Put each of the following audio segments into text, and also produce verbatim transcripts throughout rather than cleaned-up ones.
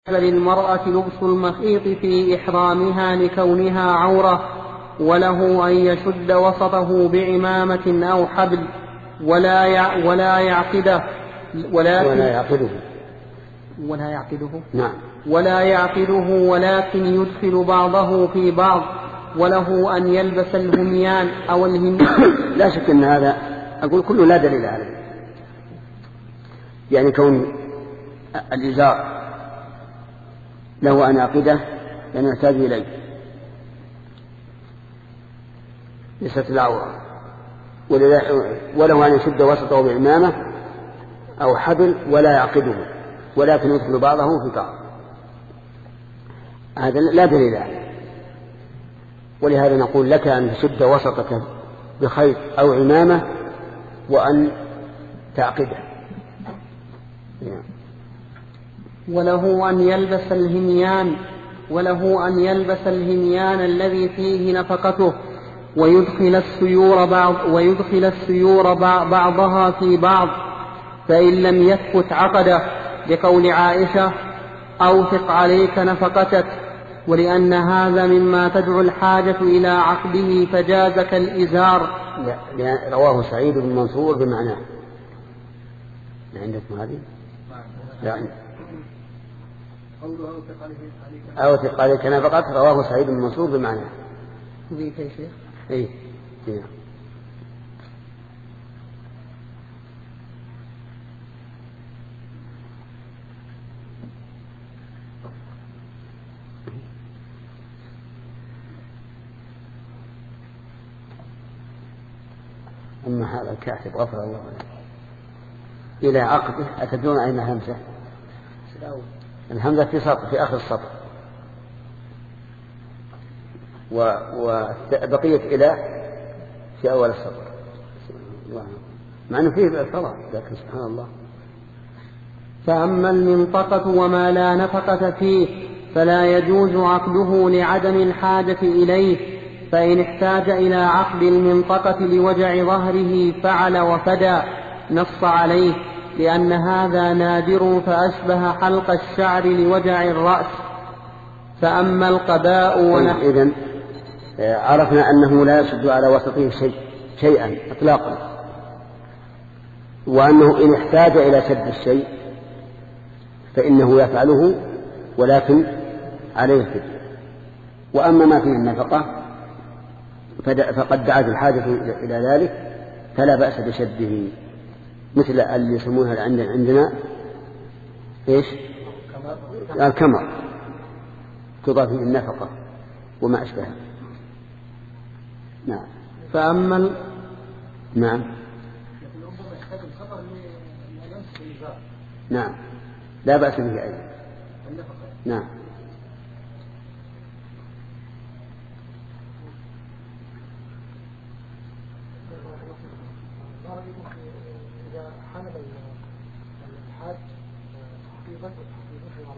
للمرأة لبس المخيط في إحرامها لكونها عورة، وله أن يشد وسطه بعمامة أو حبل ولا يع ولا يعقده ولكن ولا يعقده ولا يعقده نعم ولا يعقده ولكن يدخل بعضه في بعض، وله أن يلبس الهميان أو الهميان. لا شك أن هذا أقول كله لا دليل عليه، يعني كون الإزار له أن يعقده لأنه يحتاج إليه ليست العورة، وله أن يشد وسطه بعمامة أو حبل ولا يعقده ولكن يدخل بعضه في بعض، هذا لا دليل عليه. ولهذا نقول لك أن تشد وسطك بخيط أو عمامة وأن تعقده. وله أن يلبس الهميان وله أن يلبس الهميان الذي فيه نفقته، ويدخل السيور بعض ويدخل السيور بعضها في بعض، فإن لم يثبت عقده، لقول عائشة: أوثق عليك نفقتك، ولأن هذا مما تدعو الحاجة إلى عقده فجاز كالإزار. رواه سعيد بن منصور بمعناه. عندكم هذه؟ يعني أوثق عليك نفقتك رواه سعيد بن منصور بمعناه. ذي يا شيخ؟ إيه إيه. أما هذا الكاتب غفر الله له إلى عقده، أتدرون أين الهمزة؟ الهمزة في سطر في آخر السطر، وبقية إلى في أول السطر، مع أنه فيه الفضل، لكن سبحان الله. فأما المنطقة وما لا نفقة فيه فلا يجوز عقده لعدم الحاجة إليه، فإن احتاج إلى عقد المنطقة لوجع ظهره فعل وفدى، نص عليه، لأن هذا نادر فأشبه حلق الشعر لوجع الرأس. فأما القباء ونحو إذن عرفنا أنه لا يشد على وسطه شيء شيئا إطلاقا، وأنه إن احتاج إلى شد الشيء فإنه يفعله ولكن عليه فدية. وأما ما فيه النفقة فقد دعت الحاجة إلى ذلك فلا بأس بشده، مثل اللي يسمونها عندنا إيش؟ الكمر، تضاف فيه النفقة وما أشبهها. نعم. فأما ال... نعم نعم لا بأس به أيضا. نعم. إذا حمل الحاج حقيقة حقيقة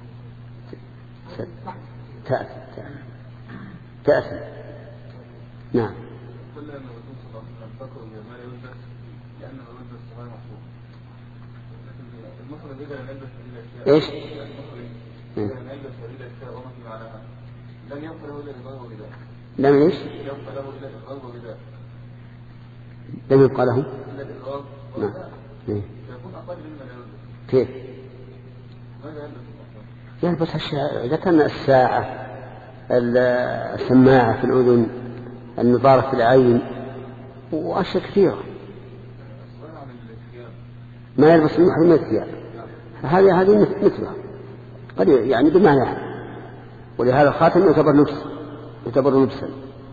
على تأتي تأتي نعم. كل أن الرسول صلى الله عليه وسلم فكر بما يلبس لأنه يلبس صغير محفوظ، لكن المخرج إذا لم يلبس هذه الأشياء إيش؟ المخرج إذا لم يلبس هذه الأشياء وما في معناها لم يبقى له إلا الإضرار وغذاء. لم إيش؟ يبقى له إلا الإضرار وغذاء. لم يبقى له إلا الإضرار نعم. وغذاء. إيه؟ يكون أقل مما لا يلبس. كيف؟ ماذا يلبس؟ يلبس الشيء إذا كان الساعة، السماعة في الأذن، النظارة في العين، وأشياء كثيرة. ما يلبس المحرم الثياب، هذه هذه مثلها قد يعني بمعنى، ولهذا الخاتم يعتبر لبس يعتبر لبسا.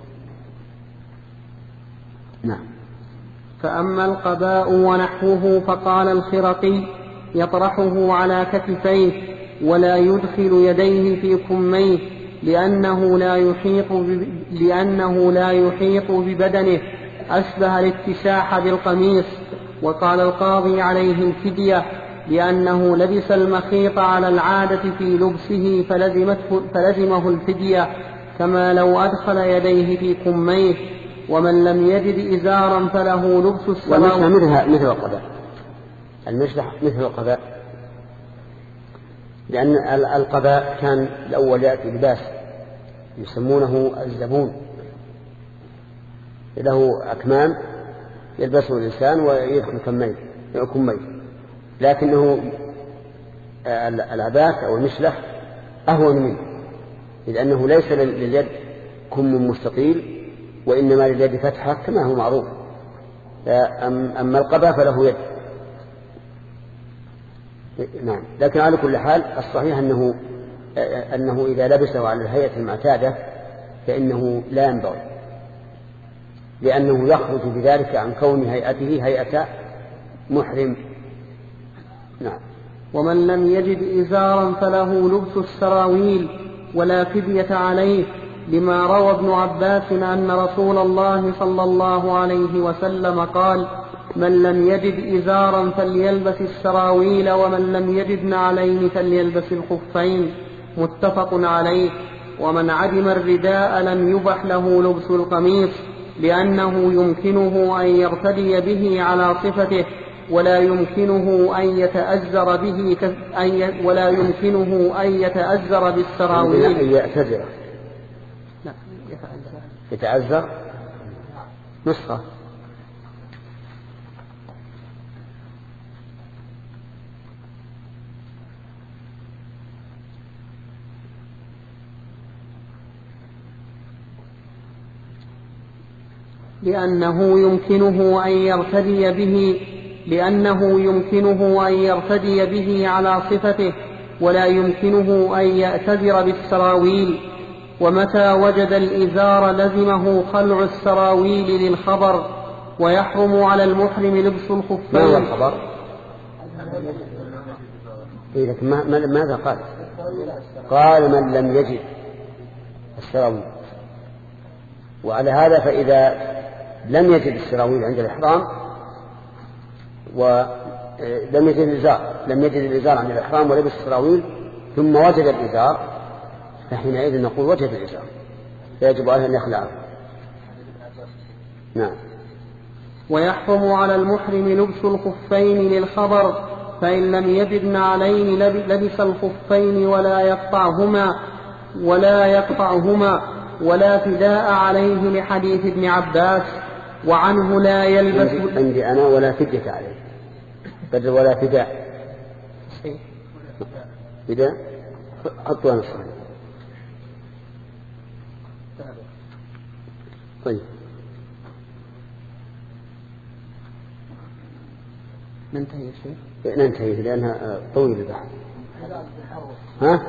نعم. فأما القباء ونحوه فقال الخرقي: يطرحه على كتفيه ولا يدخل يديه في كميه، لأنه لا يحيط لأنه لا يحيط ببدنه، أشبه الاتساح بالقميص. وقال القاضي: عليه الفدية، لأنه لبس المخيط على العادة في لبسه فلزمته فلزمه الفدية، كما لو أدخل يديه في كميه. ومن لم يجد إزارا فله لبس السراويل. ومثل مثل القباء، المشلح مثل القباء، لأن القباء كان الأول يأتي لباس يسمونه الزبون، له أكمام يلبسه الإنسان ويدخل كمين كمين، لكنه العباس أو المشلح أهون منه، لأنه ليس لليد كم مستطيل وإنما لليد فتحة كما هو معروف. أما القباء فله يد. نعم. لكن على كل حال الصحيح أنه, أنه إذا لبسه على الهيئة المعتادة فإنه لا ينبغي، لأنه يخرج بذلك عن كون هيئته هيئة محرم. نعم. ومن لم يجد إزارا فله لبس السراويل ولا فدية عليه، لما روى ابن عباس أن رسول الله صلى الله عليه وسلم قال: من لم يجد إزارا فليلبس السراويل ومن لم يجد نعلين فليلبس الخفين، متفق عليه. ومن عدم الرداء لم يبح له لبس القميص، لأنه يمكنه أن يرتدي به على صفته ولا يمكنه أن يتأزر به ك... أن ولا يمكنه أن يتأزر بالسراويل. أن يأتزر. لا يتأزر. يتأزر نسخة. لأنه يمكنه أن يرتدي به لأنه يمكنه أن يرتدي به على صفته ولا يمكنه أن يأتذر بالسراويل. ومتى وجد الإزار لزمه خلع السراويل للخبر، ويحرم على المحرم لبس الخفين. ما هو الخبر؟ إيه لكن ماذا قال؟ قال من لم يجد السراويل. وعلى هذا فإذا لم يجد السراويل عند الإحرام ولم يجد الإزار لم يجد الإزار عند الإحرام ولبس السراويل ثم وجد الإزار، فحينئذ نقول وجد الإزار فيجب عليه أن يخلعه. نعم. ويحرم على المحرم لبس الخفين للخبر، فإن لم يجد نعلين لبس الخفين ولا يقطعهما ولا يقطعهما ولا فداء عليه لحديث ابن عباس. وعنه لا يلبس. عندي أنا ولا فدية عليه بدل ولا فداء. فداء حطوا أنا صحيح. طيب ننتهي يا شيخ. ننتهي لأنها طويل البحث. ها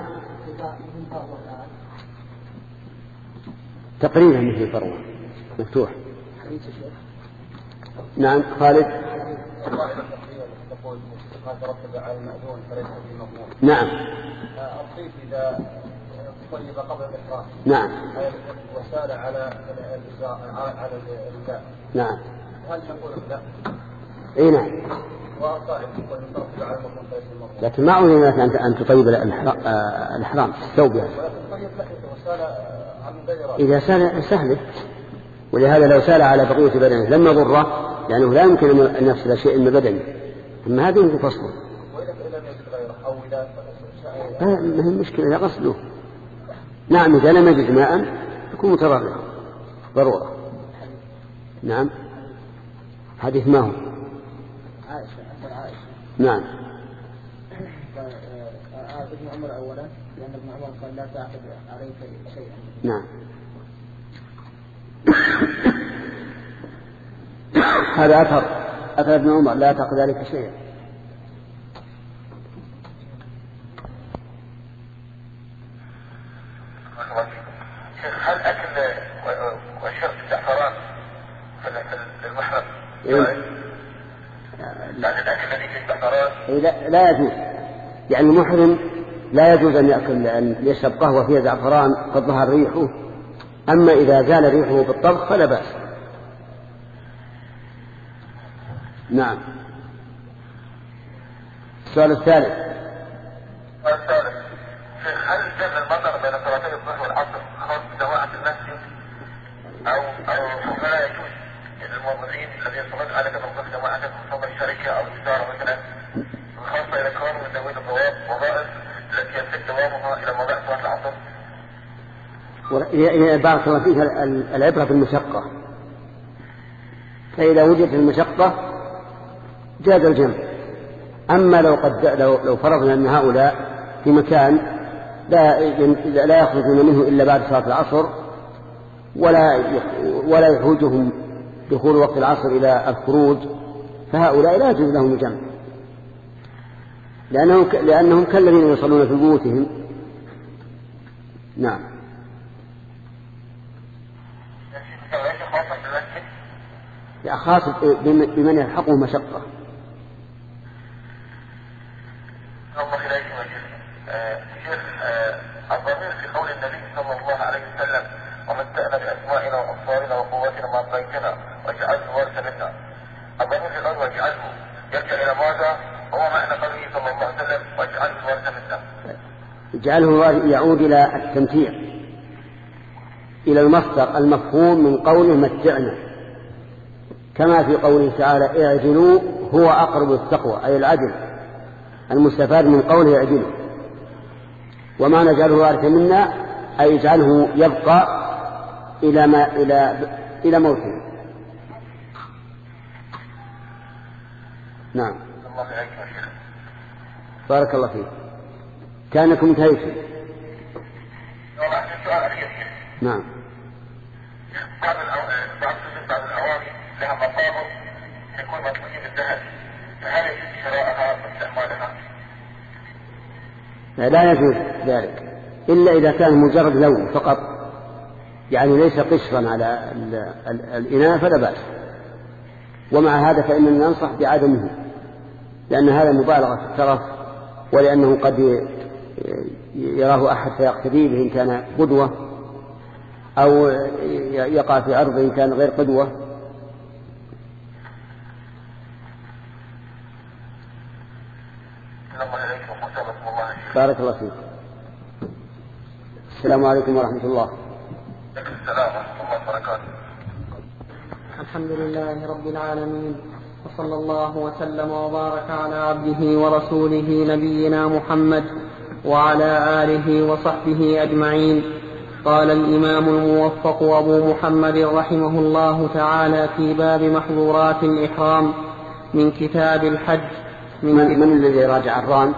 تقريبا مثل فروة مفتوح. نعم خالد. نعم. الصيف إذا طيب قبل الإحرام. نعم. وسال على على الرداء. نعم. هل نقول لا؟ اي نعم. لكن ما أولي لك أن تطيب الإحرام في الثوب يعني. إذا سال سهله، ولهذا لو سال على بقية بدنه لم يضره لأنه لا يمكن أن يفصل شيء من بدنه، أما هذا يمكن فصله. ما هي المشكلة إذا غسله. نعم إذا لم يجد ماء يكون متضررا ضرورة. نعم. حديث ما هو؟ عائشة عائشة. نعم. ابن عمر أولا، لأن ابن عمر قال لا تعقد عليك شيئا. نعم. هذا أثر أثر ابن عمر لا تعقد عليك شيئا. هل أكل وشرب الزعفران للمحرم؟ لا, لا يجوز، يعني المحرم لا يجوز أن يأكل أن يشرب قهوة فيها زعفران قد ظهر ريحه، أما إذا زال ريحه بالطبخ فلا بأس. نعم. السؤال الثالث. الثالث هل جمع المطر بين صلاتي الظهر والعصر خاص بجماعة المسجد أو أو لا يجوز للموظفين الذين يصلون على كتب جماعة خاصة الشركة أو الإدارة مثلا، خاصة إذا كانوا من ذوي الضوابط وظائف التي إلى موضع صلاة العصر؟ بارك الله فيك، العبرة بالمشقة، فإذا وجدت المشقة جاز الجمع. أما لو قد لو, لو فرضنا أن هؤلاء في مكان لا لا يخرجون منه إلا بعد صلاة العصر، ولا ولا يحوجهم دخول وقت العصر إلى الخروج، فهؤلاء لا يجوز لهم الجمع، لأنهم لأنهم كالذين يصلون في بيوتهم. نعم. يا خاص بمن يلحقه مشقة. الله إليكم يا شيخ. شيخ الضمير في قول النبي صلى الله عليه وسلم ومن تأنى بأسمائنا وأبصارنا وقواتنا ما أبقيتنا واجعله وارثا منا، الضمير في قول واجعله يرجع إلى ماذا؟ هو معنى قوله صلى الله عليه وسلم واجعله وارثا منا. اجعله يعود إلى التمتيع، إلى المصدر المفهوم من قوله متعنا، كما في قوله تعالى اعجلوا هو أقرب للتقوى، أي العدل المستفاد من قوله اعجلوا. وما نجعله وارثا منا أي اجعله يبقى إلى ما إلى إلى موته. نعم. الله عليكم يا شيخ. بارك الله فيك. كانكم انتهيتم. نعم. بعض بعض بعض الأواني لها مقام يكون مطلوب بالذهب، فهل يجوز شراءها واستعمالها؟ لا يجوز ذلك إلا إذا كان مجرد لون فقط، يعني ليس قشرا على الإناء فلا بأس. ومع هذا فإننا ننصح بعدمه، لأن هذا مبالغة في الترف، ولأنه قد يراه أحد فيقتدي به إن كان قدوة، أو يقع في عرضه إن كان غير قدوة. بارك الله فيك. السلام عليكم ورحمة الله. السلام ورحمة الله وبركاته. الحمد لله رب العالمين، وصلى الله وسلم وبارك على عبده ورسوله نبينا محمد وعلى آله وصحبه أجمعين. قال الإمام الموفق أبو محمد رحمه الله تعالى في باب محظورات الإحرام من كتاب الحج. من, من, من الذي راجع الران؟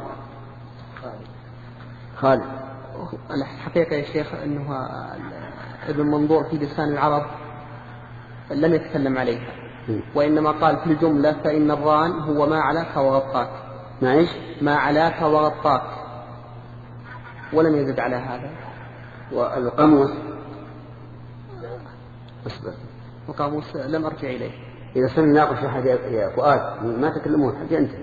خالد. الحقيقة يا شيخ أنه ابن منظور في لسان العرب لم يتكلم عليها، وإنما قال في الجملة فإن الران هو ما علاك وغطاك. ما إيش؟ ما علاك وغطاك، ولم يزد على هذا. والقاموس القاموس لم أرجع إليه. إذا صرنا ناقش أحد يا فؤاد ما تكلمون حتى أنت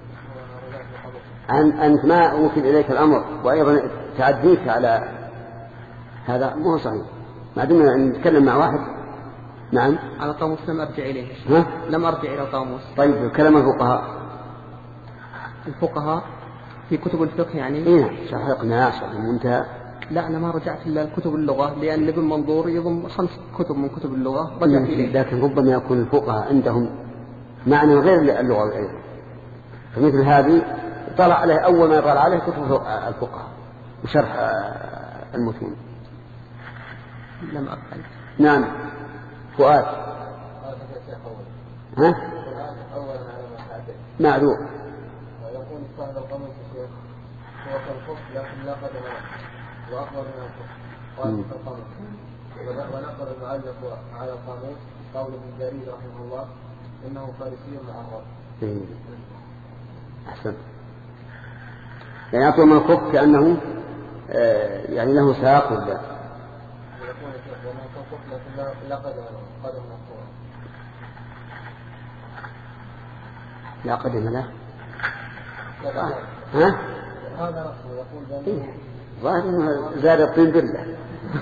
أن أنت ما وكل إليك الأمر، وأيضا تعديك على هذا مو صحيح. ما دمنا نتكلم مع واحد. نعم. على القاموس لم أرجع إليه. ها؟ لم أرجع إلى القاموس. طيب كلام الفقهاء. الفقهاء في كتب الفقه يعني. إيه شرح الإقناع شرح المنتهى. لا أنا ما رجعت إلا كتب اللغة، لأن ابن منظور يضم خمس كتب من كتب اللغة رجعت إليه. لكن ربما يكون الفقهاء عندهم معنى غير اللغة أيضا، فمثل هذه طلع عليه أول ما طلع عليه كتب الفقهاء وشرح المتون. لم أفعل. نعم. فؤاد. ها؟ معذور. ويقول صاحب القميص الشيخ هو كالخف لكن لا قدم له وأكبر من الخف قال كالقميص. ونقل المعلق على القاموس قول ابن جرير رحمه الله إنه فارسي معرض. أحسن. يعني أطول من الخف كأنه آه يعني له ساق ولا؟ يقول الشيخ ومن كالخف لكن لا قدم له قدم من الخف. لا قدم له. آه. ها؟ هذا نفسه يقول بأنه ظاهر زاد الطين بله.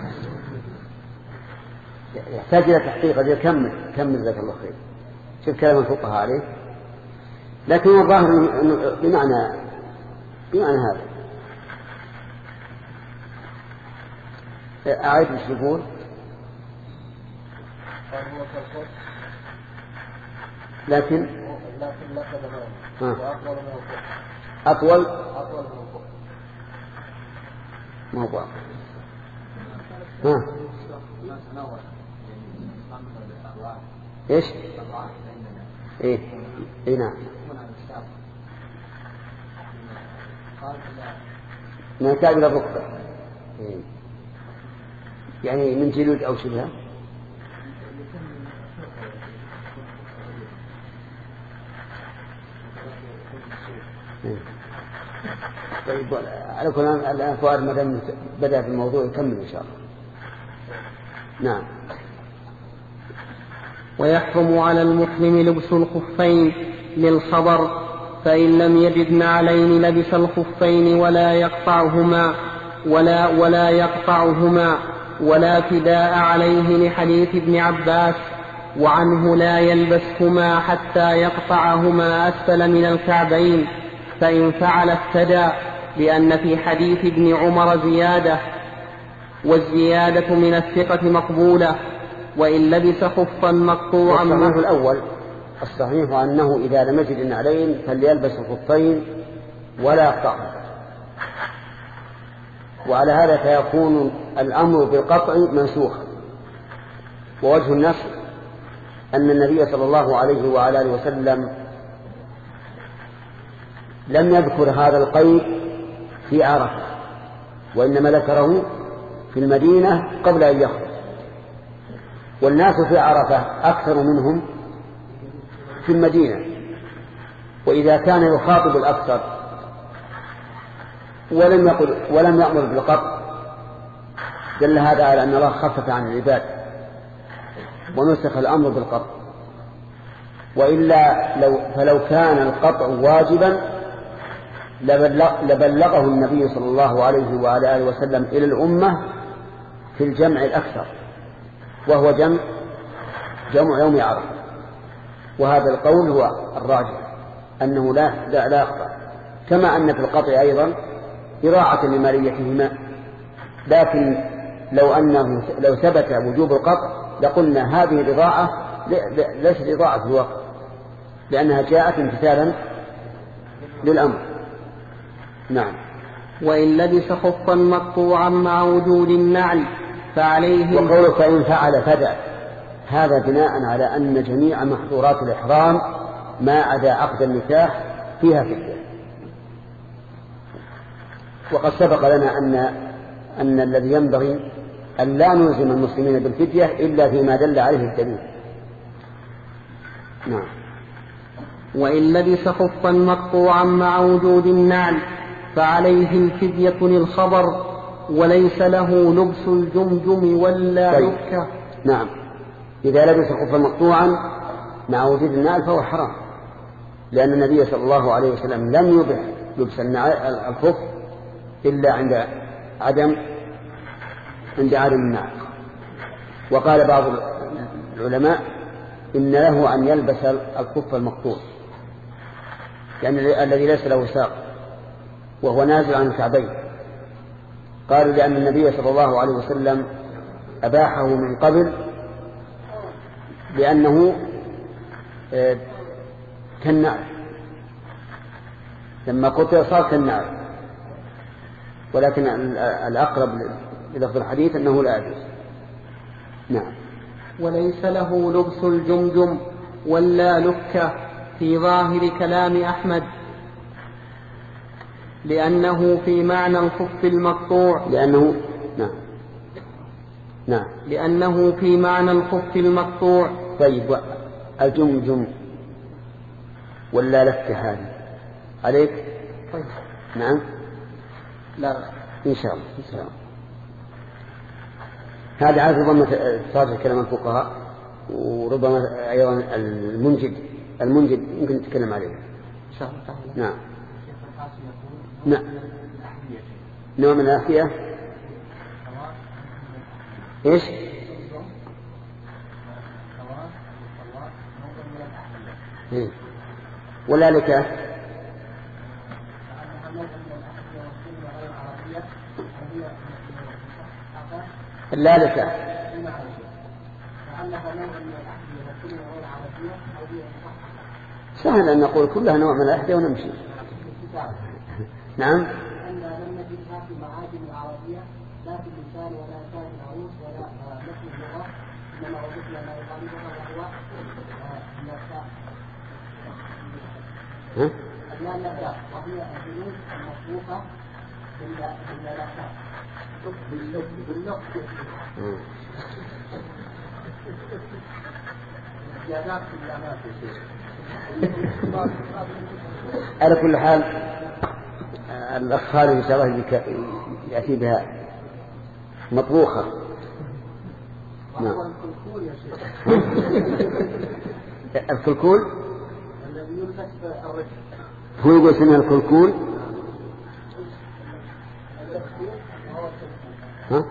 يحتاج إلى تحقيق. هذا كمل كمل جزاك الله خير. شوف كلام الفقهاء عليه، لكن الظاهر بمعنى بمعنى هذا. أعيد ايش يقول؟ لكن لكن لا قدم له وأطول من الخف. أطول أطول من الخف. ما هو واضح. ها ايش؟ ايه ايه نعم نحتاج الى الركبه إيه. يعني من جلود او شبهه. إيه. طيب على كل الان فؤاد ما دام بدا في الموضوع يكمل ان شاء الله. نعم. ويحرم على المحرم لبس الخفين للخبر، فإن لم يجد نعلين لبس الخفين ولا يقطعهما ولا ولا يقطعهما ولا فداء عليه لحديث ابن عباس، وعنه لا يلبسهما حتى يقطعهما أسفل من الكعبين، فإن فعل افتدى، لأن في حديث ابن عمر زيادة، والزيادة من الثقة مقبولة. وإن لبس خفا مقطوعا. الصحيح الأول الصحيح أنه إذا لم يجد النعلين فليلبس الخفين ولا يقطعهما، وعلى هذا فيكون الأمر بالقطع منسوخا. ووجه النسخ أن النبي صلى الله عليه وعلى آله وسلم لم يذكر هذا القيد في عرفة، وإنما ذكره في المدينة قبل أن يخرج، والناس في عرفة أكثر منهم في المدينة. وإذا كان يخاطب الأكثر ولم يقل ولم يأمر بالقطع دل هذا على أن الله خفف عن العباد ونسخ الأمر بالقطع. وإلا لو فلو كان القطع واجبا لبلغه النبي صلى الله عليه وعلى آله وسلم إلى الأمة في الجمع الأكثر، وهو جمع جمع يوم عرفة. وهذا القول هو الراجح أنه لا لا, لا يقطع، كما أن في القطع أيضا إراعة لماليتهما. لكن لو أنه لو ثبت وجوب القطع لقلنا هذه الإضاعة ليست إضاعة في الوقت، لأنها جاءت امتثالا للأمر. نعم. وإن لبس خفا مقطوعا مع وجود النعل فعليه. وقوله فإن فعل فدع، هذا بناء على أن جميع محظورات الإحرام ما عدا عقد النكاح فيها فدية. وقد سبق لنا أن أن الذي ينبغي أن لا نلزم المسلمين بالفدية إلا فيما دل عليه الدليل. نعم. وإن لبس خفا مقطوعا مع وجود النعل فعليه الفدية للخبر، وليس له لبس الجمجم ولا لكة. نعم. إذا لبس خفا مقطوعا مع وجود النعل فهو حرام، لأن النبي صلى الله عليه وسلم لم يبح لبس الخف إلا عند عدم عند عدم النعل. وقال بعض العلماء إن له أن يلبس الخف المقطوع، يعني الذي ليس له ساق وهو نازل عن الكعبين. قالوا لأن النبي صلى الله عليه وسلم أباحه من قبل لأنه كالنعل، لما قطع صار كالنعل. ولكن الأقرب للفظ الحديث أنه لا يجوز. نعم. وليس له لبس الجمجم ولا لكة في ظاهر كلام أحمد، لأنه في معنى الخف المقطوع. لأنه نعم نعم لأنه في معنى الخف المقطوع. طيب الجمجم ولا لكة هذه عليك؟ طيب. نعم. لا إن شاء الله إن شاء الله. هذا عارف ربما صار كلام الفقهاء، وربما أيضا المنجد المنجد يمكن نتكلم عليه إن شاء الله تعالى. نعم. نعم. نوع من الأحذية. إيش؟ إيه؟ ولا لك؟ لا لك. سهل أن نقول كلها نوع من الأحذية ونمشي. نعم. ما في معاجم العربية لا في اللسان ولا لسان العروس ولا نفس اللغة، إنما وجدنا ما يقابلها وهو النفاق. اللام نفاق وهي الجنود المصروفة بالنفاق باللق باللق زيادات في اللامات. على كل حال الأخ خالد إن شاء الله يأتي بها مطبوخة. نعم. الكلكول الذي يلبس الرجل هو يقول اسمها الكلكول. ها؟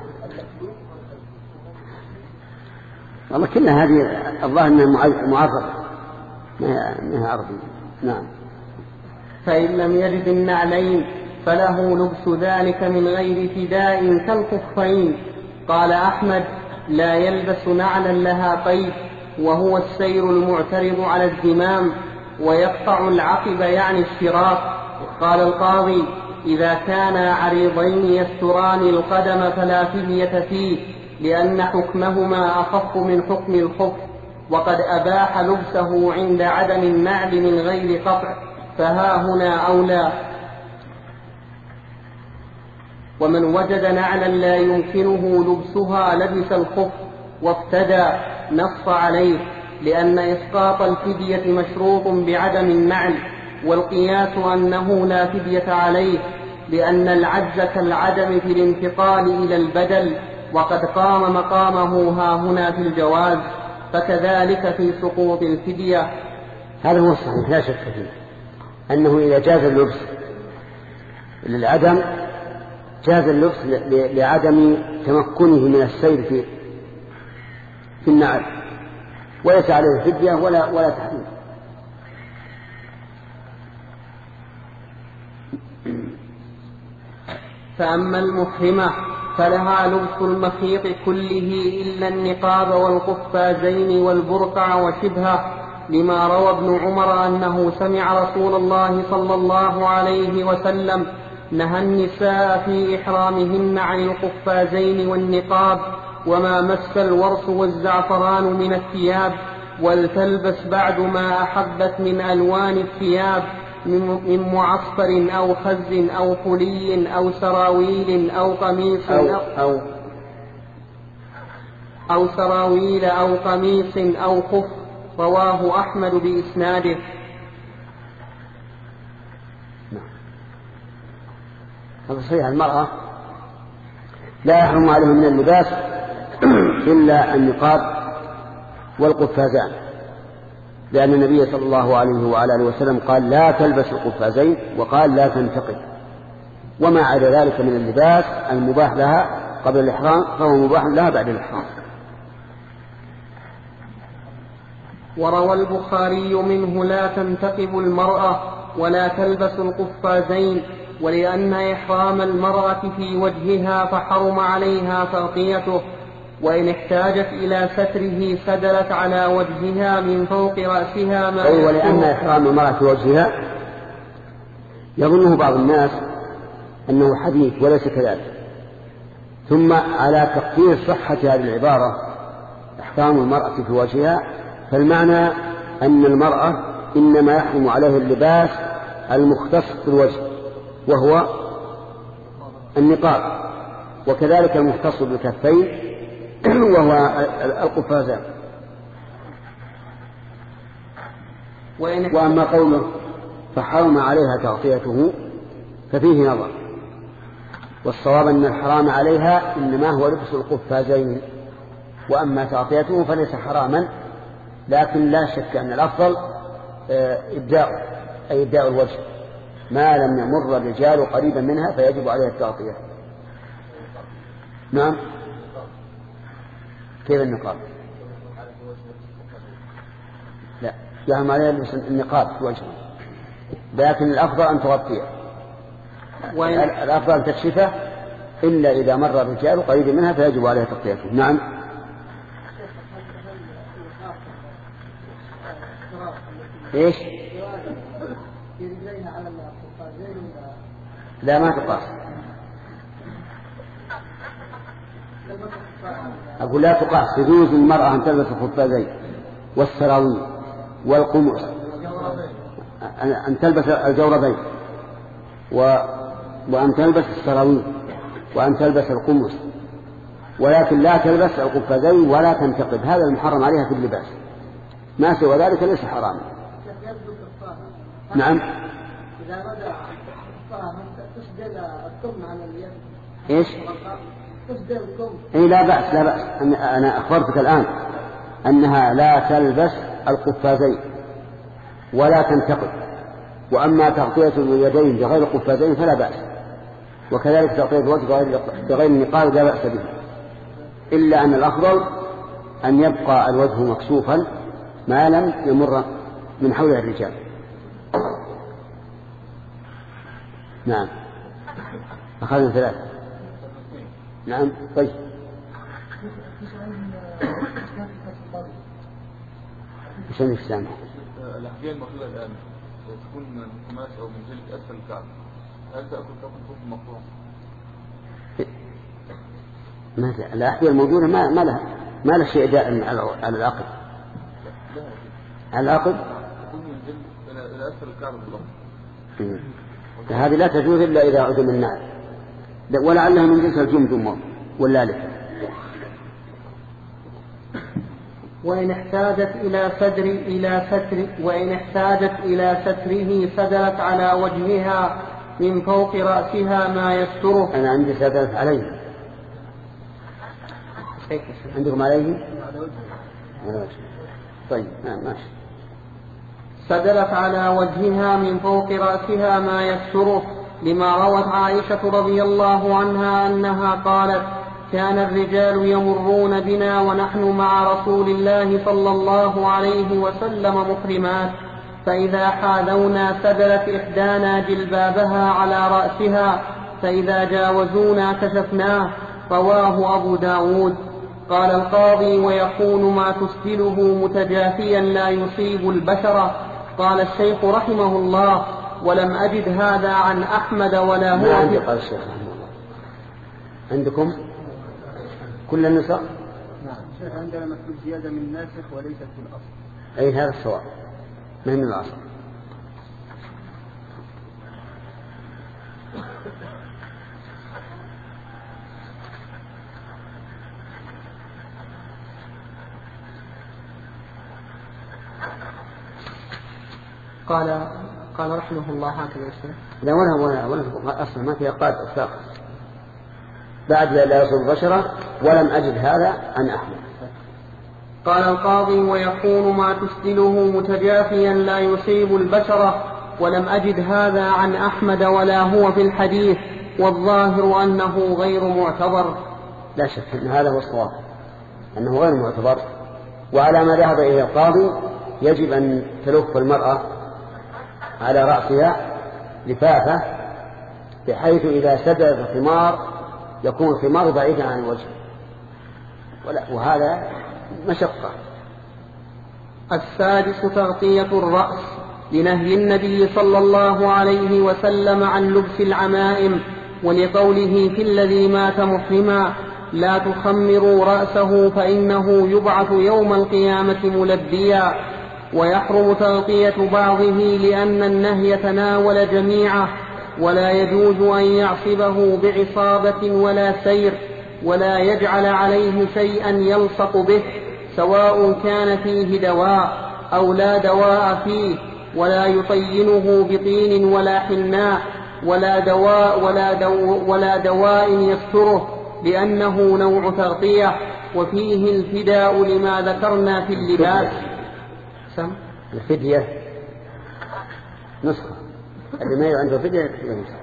والله كلها هذه الظاهر انها معرفة ما هي عربي. نعم. فإن لم يجد النعلين فله لبس ذلك من غير فداء كالخفين. قال أحمد: لا يلبس نعلا لها قيد، وهو السير المعترض على الزمام، ويقطع العقب يعني الشراك. قال القاضي: إذا كانا عريضين يستران القدم فلا فدية فيه، لأن حكمهما أخف من حكم الخف، وقد أباح لبسه عند عدم النعل من غير قطع، فها هنا أولى. ومن وجد نعلا لا يمكنه لبسها لبس الخف وافتدى، نص عليه، لأن إسقاط الفدية مشروط بعدم النعل، والقياس أنه لا فدية عليه، لأن العجز كالعدم في الانتقال إلى البدل، وقد قام مقامه ها هنا في الجواز، فكذلك في سقوط الفدية. هذا هو الصحيح لا شك فيه، أنه إذا جاز اللبس للعدم جاز اللبس لعدم تمكنه من السير في في النعل، وليس عليه فدية ولا ولا تحريم. فأما المحرمة فلها لبس المخيط كله إلا النقاب والقفازين والبرقع وشبهه، لما روى ابن عمر أنه سمع رسول الله صلى الله عليه وسلم نهى النساء في إحرامهن عن القفازين والنقاب وما مس الورس والزعفران من الثياب، ولتلبس بعد ما أحبت من ألوان الثياب من معصفر أو خز أو حلي أو سراويل أو قميص أو, أو, أو سراويل أو قميص أو خف. رواه أحمد بإسناده. هذا صحيح. المرأة لا يحرم عليها من اللباس إلا النقاب والقفازان، لأن النبي صلى الله عليه وعلى آله وسلم قال: لا تلبس القفازين، وقال: لا تنتقب. وما عدا ذلك من اللباس المباح لها قبل الإحرام فهو مباح لها بعد الإحرام. وروى البخاري منه: لا تنتقب المرأة ولا تلبس القفازين، ولأن إحرام المرأة في وجهها فحرم عليها تغطيته، وإن احتاجت إلى ستره سدلت على وجهها من فوق رأسها ما أي ولأن إحرام المرأة في وجهها يظنه بعض الناس أنه حديث وليس كذلك. ثم على تقدير صحة هذه العبارة إحرام المرأة في وجهها، فالمعنى أن المرأة إنما يحرم عليه اللباس المختص بالوجه وهو النقاب، وكذلك المختص بالكفين وهو القفازان. وأما قوله فحرم عليها تغطيته ففيه نظر، والصواب أن الحرام عليها إنما هو لبس القفازين، وأما تغطيته فليس حراما، لكن لا شك أن الأفضل إبداء أي إبداء الوجه ما لم يمر الرجال قريبا منها فيجب عليها التغطية. نعم. كيف النقاب؟ لا يحرم عليها النقاب في وجهه، لكن الأفضل أن تغطيه، الأفضل أن تكشفه إلا إذا مر الرجال قريبا منها فيجب عليها تغطيته. نعم. إيش؟ لا ما تقاس، أقول لا تقاس، يجوز المرأة أن تلبس الخفازين والسراويل والقمص، أن تلبس الجوربين و... وأن تلبس السراويل وأن تلبس القمص، ولكن لا تلبس القفازين ولا تنتقد، هذا المحرم عليها في اللباس، ما سوى ذلك ليس حراما. نعم. إذا رجع تسدل الكم على اليد. إيش؟ تسدل الكم. إيه لا بأس لا بأس، أنا أخبرتك الآن أنها لا تلبس القفازين ولا تنتقد، وأما تغطية اليدين بغير القفازين فلا بأس، وكذلك تغطية الوجه بغير النقاب لا بأس به، إلا أن الأفضل أن يبقى الوجه مكشوفا ما لم يمر من حول الرجال. نعم. أخذنا ثلاثة. نعم. طيب. وش الإسلام؟ الأحذية المخلوقة الآن تكون من قماش أو من جلد أسفل الكعب، هل تأكل تأكل خوف مقطوع؟ ما الأحذية الموجودة ما ما لها ما لها شيء دائم على العقد. على العقد؟ تكون من جلد إلى أسفل الكعب بالضبط. هذه لا تجوز إلا إذا عدم النار، ولعلها من جنس الجمجم واللالفة. وإن احتاجت إلى ستر إلى ستر وإن احتاجت إلى ستره سدلت على وجهها من فوق رأسها ما يستره. أنا عندي سدلت عليه. عندكم عليه؟ طيب ماشي. سدلت على وجهها من فوق رأسها ما يستره، لما روت عائشة رضي الله عنها أنها قالت: كان الرجال يمرون بنا ونحن مع رسول الله صلى الله عليه وسلم محرمات، فإذا حاذونا سدلت إحدانا جلبابها على رأسها، فإذا جاوزونا كشفناه. رواه أبو داود. قال القاضي: ويكون ما تسدله متجافيا لا يصيب البشرة. قال الشيخ رحمه الله: ولم أجد هذا عن أحمد ولا هو. ما عندي قال الشيخ رحمه الله. عندكم كل النسخ؟ نعم. شيخ عندنا مكتوب زيادة من ناسخ وليست في الأصل. أي هذا الصواب من من الأصل. قال قال رحمه الله هكذا يسمع. لا ولا ولا ولا أصلا ما فيها قاد إطلاق بعد لا يصل البشرة. ولم أجد هذا عن أحمد. قال القاضي: ويكون ما تسدله متجافيا لا يصيب البشرة. ولم أجد هذا عن أحمد ولا هو في الحديث، والظاهر أنه غير معتبر. لا شك أن هذا هو الصواب، أنه غير معتبر. وعلى ما ذهب إليه القاضي يجب أن تلف المرأة على رأسها لفافة، بحيث إذا سدل الخمار يكون الخمار بعيدا عن الوجه، وهذا مشقة. السادس تغطية الرأس، لنهي النبي صلى الله عليه وسلم عن لبس العمائم، ولقوله في الذي مات محرما: لا تخمروا رأسه فإنه يبعث يوم القيامة ملبيا. ويحرم تغطية بعضه لأن النهي تناول جميعه، ولا يجوز أن يعصبه بعصابة ولا سير، ولا يجعل عليه شيئا يلصق به، سواء كان فيه دواء أو لا دواء فيه، ولا يطينه بطين ولا حناء، ولا دواء ولا, دو ولا دواء يستره، لأنه نوع تغطية، وفيه الفداء لما ذكرنا في اللباس. سم؟ الفدية نسخة، اللي ما عنده فدية نسخة.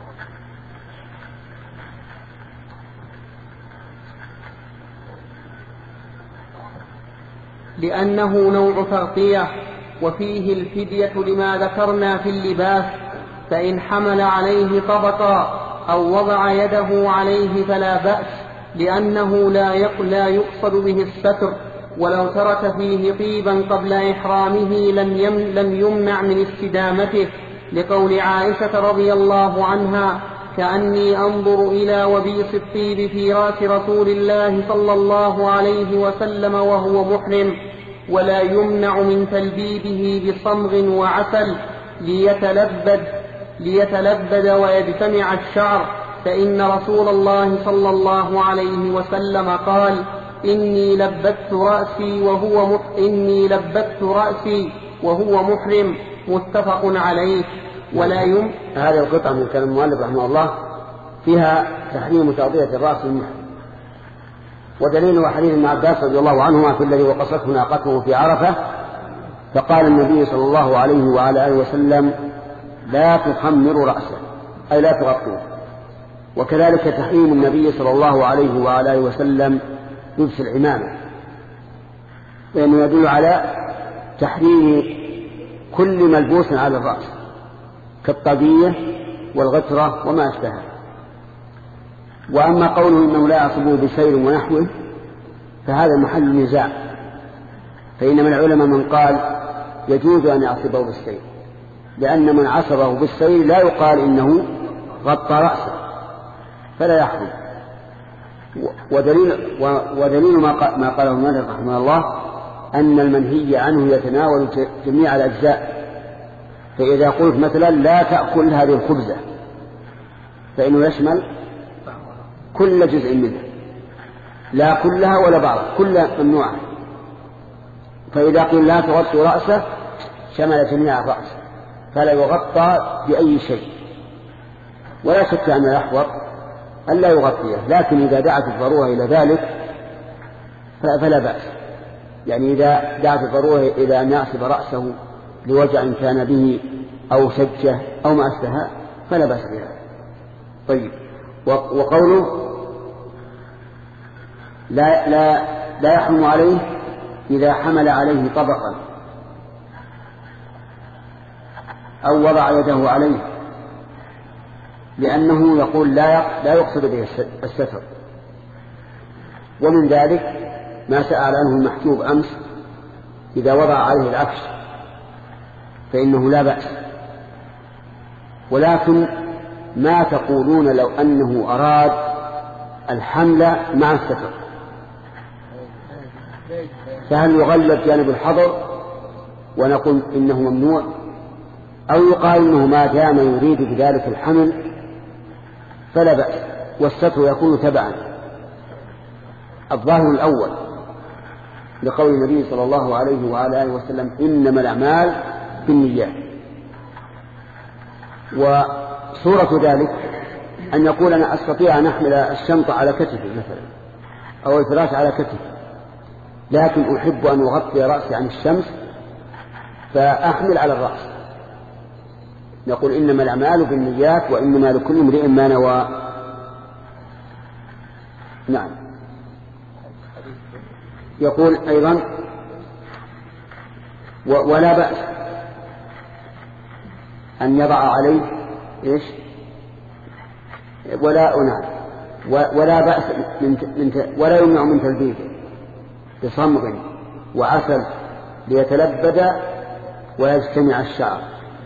لأنه نوع تغطية، وفيه الفدية لما ذكرنا في اللباس. فإن حمل عليه طبقا أو وضع يده عليه فلا بأس، لأنه لا يقصد به الستر، ولو ترك فيه طيبا قبل إحرامه لم يمنع من استدامته، لقول عائشة رضي الله عنها: كأني أنظر إلى وبيص الطيب في رأس رسول الله صلى الله عليه وسلم وهو محرم، ولا يمنع من تلبيبه بصمغ وعسل ليتلبد, ليتلبد ويجتمع الشعر، فإن رسول الله صلى الله عليه وسلم قال: إني لبت رأسي وهو إني لبت رأسي وهو محرم. متفق عليه. ولا يم هذه القطعة من كلام المؤلف رحمه الله فيها تحريم تغطية الرأس المحرم، ودليل حديث ابن عباس رضي الله عنهما في الذي وقصته ناقته في عرفة، فقال النبي صلى الله عليه وعلى آله وسلم: لا تخمر رأسه، أي لا تغطيه. وكذلك تحريم النبي صلى الله عليه وعلى آله وسلم لبس العمامة، لأنه يدل على تحريم كل ملبوس على الرأس كالطاقية والغترة وما أشبهها. وأما قوله إنه لا يعصبه بسير ونحوه فهذا محل نزاع، فإن من العلماء من قال يجوز أن يعصبه بالسير، لأن من عصبه بالسير لا يقال إنه غطى رأسه فلا يحرم. ودليل, ودليل ما قاله المؤلف رحمه الله أن المنهي عنه يتناول جميع الأجزاء، فإذا قلت مثلا لا تأكل هذه الخبزة فإنه يشمل كل جزء منها، لا كلها ولا بعضها، كلها ممنوعة. فإذا قيل لا تغطي رأسه شمل جميع الرأس فلا يغطى بأي شيء، ولا شك أن الأحوط أن لا يغطيه، لكن إذا دعت الضرورة إلى ذلك فلا بأس. يعني إذا دعت الضرورة إلى أن يعصب رأسه لوجع كان به أو شجة أو ما أشبه فلا بأس بها. طيب، وقوله لا, لا, لا يحرم عليه إذا حمل عليه طبقا أو وضع يده عليه، لأنه يقول لا لا يقصد به الستر. ومن ذلك ما سأل عنه المحجوب أمس، إذا وضع عليه العفش فإنه لا بأس. ولكن ما تقولون لو أنه أراد الحمل مع الستر؟ فهل يغلب جانب الحظر ونقول إنه ممنوع، أو يقال إنه ما دام يريد بذلك الحمل فلا بأس والستر يكون تبعا؟ الظاهر الأول لقول النبي صلى الله عليه وعلى آله وسلم: إنما الأعمال بالنيات. وصورة ذلك أن يقول أنا أستطيع أن أحمل الشنطة على كتفي مثلا أو الفراش على كتفي، لكن أحب أن أغطي رأسي عن الشمس فأحمل على الرأس. نقول إنما الأعمال بالنيات وإنما لكل امرئ ما نوى. نعم. يقول أيضا: ولا بأس أن يضع عليه إيش ولا أنال ولا بأس من ولا يمنع من تلبيبه بصمغ وعسل ليتلبد ويجتمع الشعر.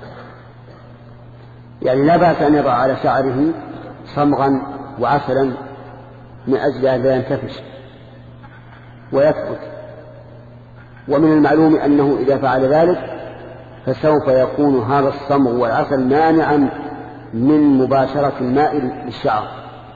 يعني لا بأس أن يضع على شعره صمغا وعسلا من أجل أن لا ينتفش ويثبت. ومن المعلوم أنه إذا فعل ذلك فسوف يكون هذا الصمغ والعسل مانعا من مباشرة الماء للشعر،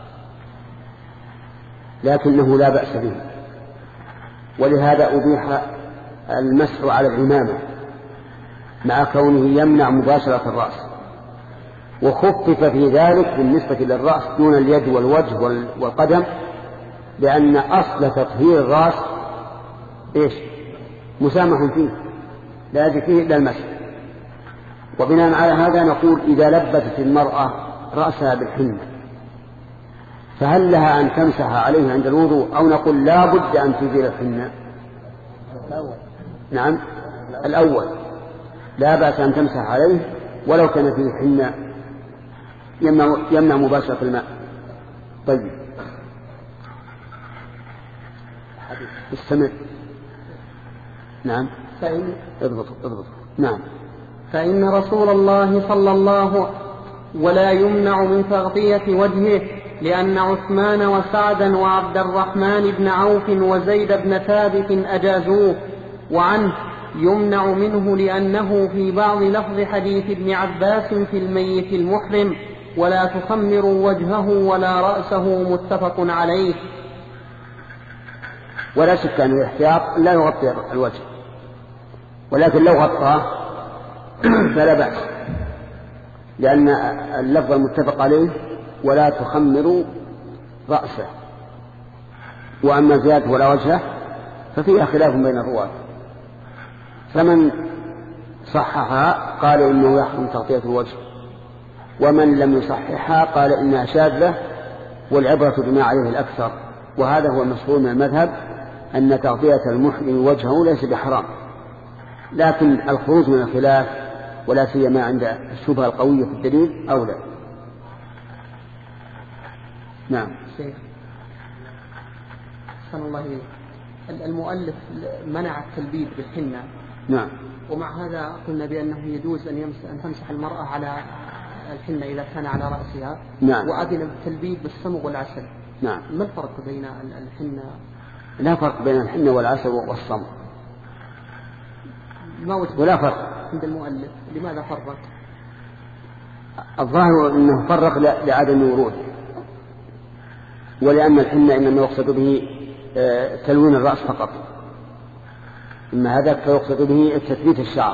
لكنه لا بأس به. ولهذا أبيح المسح على العمامة مع كونه يمنع مباشرة الرأس، وخفف في ذلك بالنسبة للرأس دون اليد والوجه والقدم، لأن أصل تطهير الرأس إيش؟ مسامح فيه، لا يجب فيه إلا المسح. وبناء على هذا نقول إذا لبست المرأة رأسها بالحنة فهل لها أن تمسح عليه عند الوضوء، أو نقول لا بد أن تزيل الحنة؟ نعم، الأول لا بأس أن تمسح عليه ولو كان فيه حنة يمنع, يمنع مباشرة الماء. طيب، استمر. نعم، فإن اضبط اضبط. نعم. فإن رسول الله صلى الله ولا يمنع من تغطية وجهه، لأن عثمان وسعدا وعبد الرحمن بن عوف وزيد بن ثابت أجازوه. وعنه يمنع منه لأنه في بعض لفظ حديث ابن عباس في الميت المحرم ولا تخمروا وجهه ولا رأسه، متفق عليه. ولا شك أن الاحتياط لا يغطي الوجه، ولكن لو غطاه فلا بأس، لأن اللفظ المتفق عليه ولا تخمروا رأسه. وأما زيادة ولا وجهه ففيها خلاف بين الرواة، فمن صححها قال إنه يحرم تغطية الوجه، ومن لم يصححها قال إنها شاذة والعبرة بما عليه الأكثر. وهذا هو المشهور من المذهب، أن تغطية المحرم وجهه ليس بحرام، لكن الخروج من الخلاف ولا سيما عند الشبهة القوية في الدليل أولى. نعم. شيخ صلى الله عليه المؤلف منع التلبيد بالحنة. نعم. ومع هذا قلنا بأنه يجوز أن, أن تمسح المرأة على الحنة إذا كان على رأسها. نعم. وأذن بالتلبيد بالصمغ والعسل. نعم. ما الفرق بين الحنة؟ لا فرق بين الحنة والعسل والصمغ، ما ولا فرق عند المؤلف. لماذا فرق؟ الظاهر أنه فرق لعدم وروده، ولأن الحنة إنما يقصد به تلوين الرأس فقط، إما هذا فيقصد به تثبيت الشعر.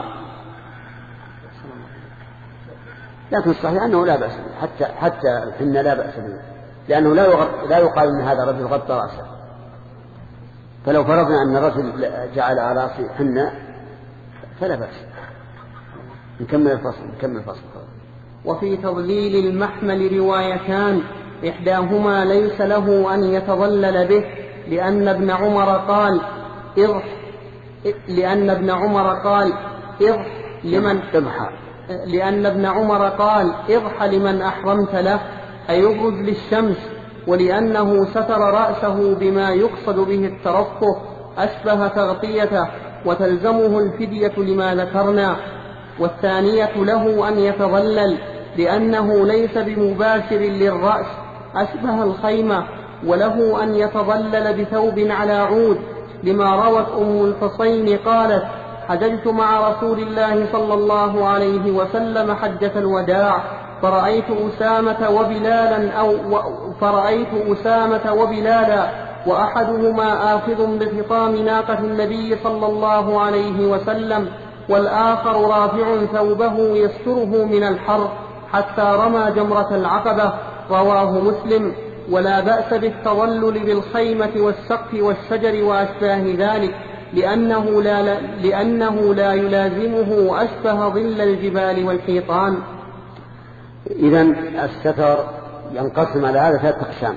لكن الصحيح أنه لا بأس، حتى حتى الحنة لا بأس به، لأنه لا يغط... لا يقال أن هذا رجل غطى رأسه. فلو فرضنا أن الرجل جعل على رأسه حنة فلا بأس. نكمل الفصل نكمل الفصل. وفي تضليل المحمل روايتان، إحداهما ليس له أن يتضلل به، لأن ابن عمر قال إضح لأن ابن عمر قال إضح لمن إضحى لأن ابن عمر قال إضح لمن أحرمت له، أي يبرز للشمس، ولأنه ستر رأسه بما يقصد به الترفه أشبه تغطيته وتلزمه الفدية لما ذكرنا. والثانية له أن يتظلل، لأنه ليس بمباشر للرأس أشبه الخيمة، وله أن يتظلل بثوب على عود، لما روت أم الحصين قالت حججت مع رسول الله صلى الله عليه وسلم حجة الوداع، فرأيت أسامة وبلالا أو فرأيت أسامة وبلالا وأحدهما آخذ بفطام ناقة النبي صلى الله عليه وسلم، والآخر رافع ثوبه يستره من الحر حتى رمى جمرة العقبة. رواه مسلم. ولا بأس بالتظلل بالخيمة والسقف والشجر وأشباه ذلك، لأنه لا, لأنه لا يلازمه أشبه ظل الجبال والحيطان. إذن الستر ينقسم على هذا ثلاثة أقسام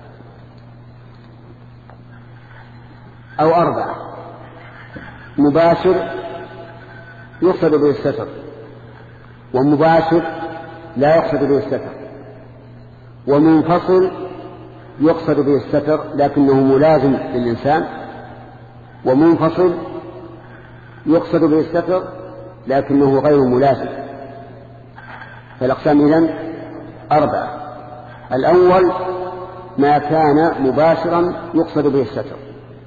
أو أربعة: مباشر يقصد به الستر، ومباشر لا يقصد به الستر، ومنفصل يقصد به الستر لكنه ملازم للإنسان، ومنفصل يقصد به الستر لكنه غير ملازم. فالأقسام إذن أربعة. الأول ما كان مباشرا يقصد به الستر،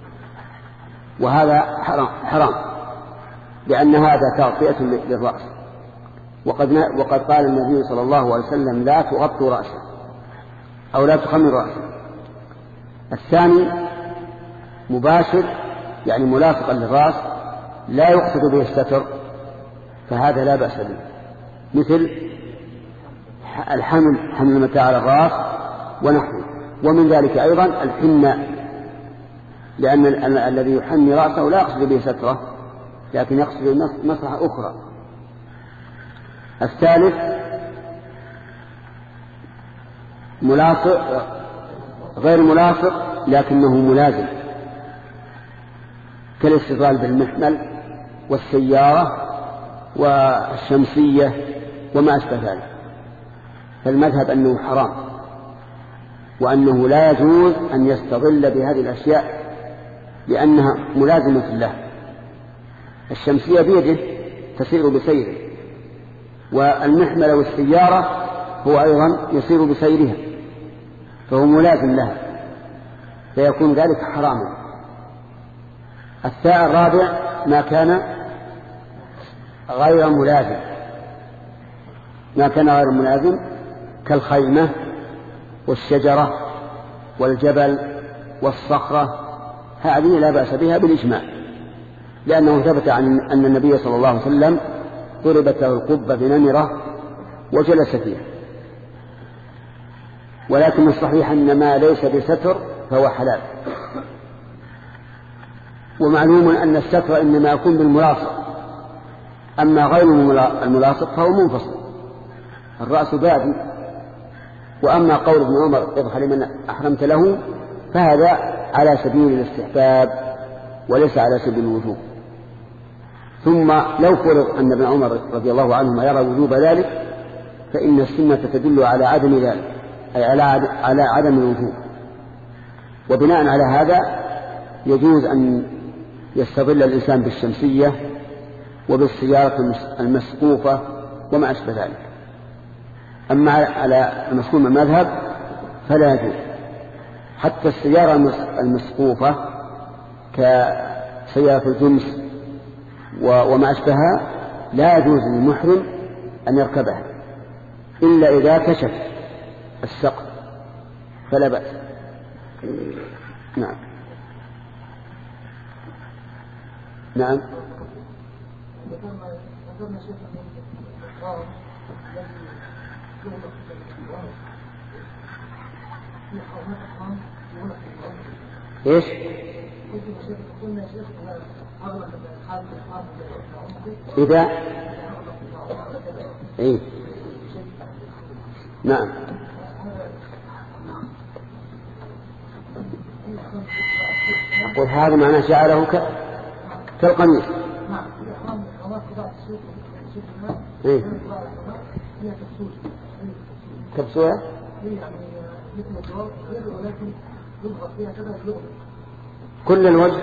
وهذا حرام, حرام لأن هذا تغطية للرأس، وقد, وقد قال النبي صلى الله عليه وسلم لا تغطوا رأسه أو لا تخمر رأسه. الثاني مباشر يعني ملاصقا للرأس لا يقصد به الستر، فهذا لا بأس به، مثل الحمل حمل المتاع على الرأس ونحوه. ومن ذلك أيضا الحنة، لأن الذي يحني رأسه لا يقصد به ستره لكن يقصد به مصلحة أخرى. الثالث ملاصق غير ملاصق لكنه ملازم، كالاستظلال بالمحمل والسيارة والشمسية وما أشبه ذلك. فالمذهب أنه حرام، وأنه لا يجوز أن يستظل بهذه الأشياء لأنها ملازمة له. الشمسية بيده تسير بسيره، والمحمل والسيارة هو أيضا يصير بسيرها، فهو ملازم لها، فيكون ذلك حراما. الثاء الرابع ما كان غير ملازم، ما كان غير ملازم كالخيمة والشجرة والجبل والصخرة، هذه لا بأس بها بالإجماع، لأنه ثبت عن أن النبي صلى الله عليه وسلم ضربت له القبة بنمرة وجلس فيها. ولكن الصحيح أن ما ليس بستر فهو حلال. ومعلوم أن الستر إنما يكون بالملاصق، أما غير الملاصق فهو منفصل، الرأس بادي. وأما قول ابن عمر اضح لمن أحرمت له فهذا على سبيل الاستحباب وليس على سبيل الوجوب. ثم لو فرض أن ابن عمر رضي الله عنهما يرى وجوب ذلك فإن السنة تدل على عدم ذلك، أي على عدم الوجوب. وبناء على هذا يجوز أن يستظل الإنسان بالشمسية وبالسيارة المسقوفة وما أشبه ذلك. أما على المسكون من المذهب فلا يجوز، حتى السيارة المسقوفة كسيارة الجنس وما أشبهها لا يجوز للمحرم أن يركبها إلا إذا كشف السقف فلا بأس. نعم نعم ايش؟ إذا إيه؟ نعم أقول هذا معناه جعله كالقميص. إيه؟ كبسوة كل الوجه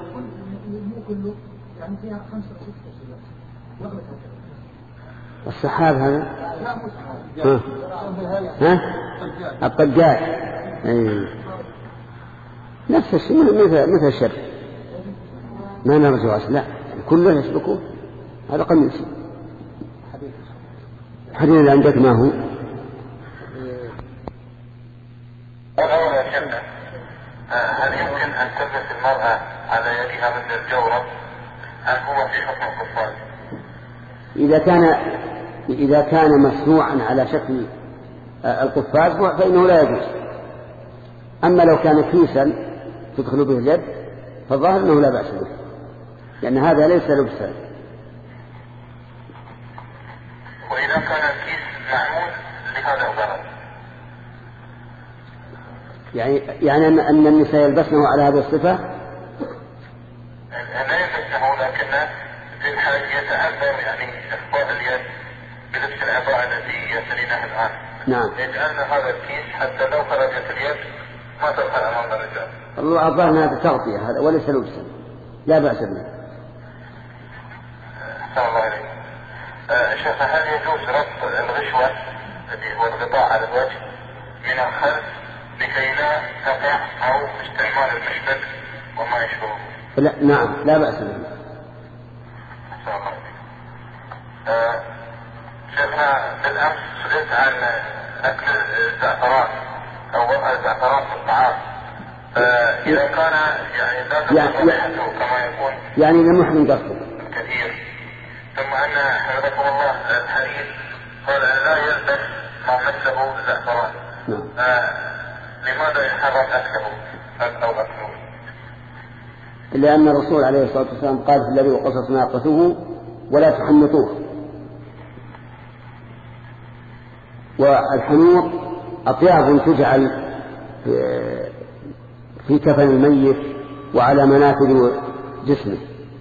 السحاب هذا ها ها الطجاج أيه. نفس الشيء مثل مثل الشر ما نرجو أصلا كله يسبقه هذا قميص. الحديث اللي عندك ما هو؟ هل يمكن أن تلبس المرأة على يدها مثل الجورب؟ هل هو في حكم القفاز؟ إذا كان إذا كان مصنوعا على شكل القفاز فإنه لا يجوز. أما لو كان كيسا تدخل به اليد فالظاهر أنه لا بأس به، لأن هذا ليس لبسا. وإذا كان الكيس معمول لهذا الغرض يعني يعني أن النساء يلبسنه على هذه الصفة؟ لا يلبسنه، لكن في الحال يتعذر يعني إخفاء اليد بلبس العباءة التي يسرينها الآن. نعم. يجعلنا هذا الكيس حتى لو خرجت اليد ما تدخل أمام الرجال. الله الظاهر هذا تغطية هذا وليس لبسا، لا بأس به. أحسن الله إليك. شيخ هل يجوز ربط الغشوة الذي هو الغطاء على الوجه من الخلف لكي لا تقع أو استعمال المشبك وما يشبهه؟ لا نعم لا بأس به. أحسن الله إليك. أه شيخنا بالأمس سئلت عن أكل الزعفران أو وضع الزعفران في الطعام، فإذا كان يعني لا تكون ريحته كما يكون يعني للمحرم قصده كثير، ثم أن حفظكم الله الحديث قال لا يلبس ما مثله زعفران، لماذا يحرم أكله أو أكله؟ لأن الرسول عليه الصلاة والسلام قال في الذي وقصص ناقته ولا تحنطوه. والحنوط أطياب تجعل في كفن الميت وعلى مناكب جسمه.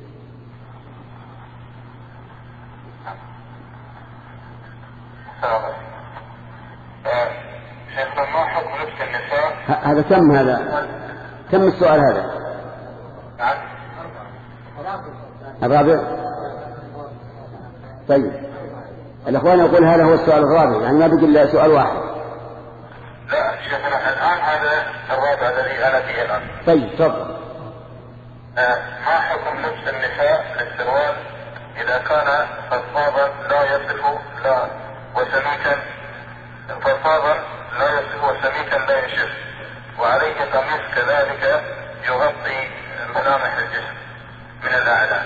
شيخنا ما حكم لبس النساء؟ هذا كم هذا كم السؤال هذا؟ نعم. الرابع. طيب الأخوان يقول هذا هو السؤال الرابع، يعني ما بقي إلا سؤال واحد. لا شيخنا الآن هذا الرابع الذي أنا فيه الآن. طيب تفضل. آه ما حكم لبس النساء للسروال إذا كان فضفاضا لا يصف لا وسميكا فضفاضا لا يصف وسميكا لا يشف، وعليه قميص كذلك يغطي ملامح الجسم من الأعلى؟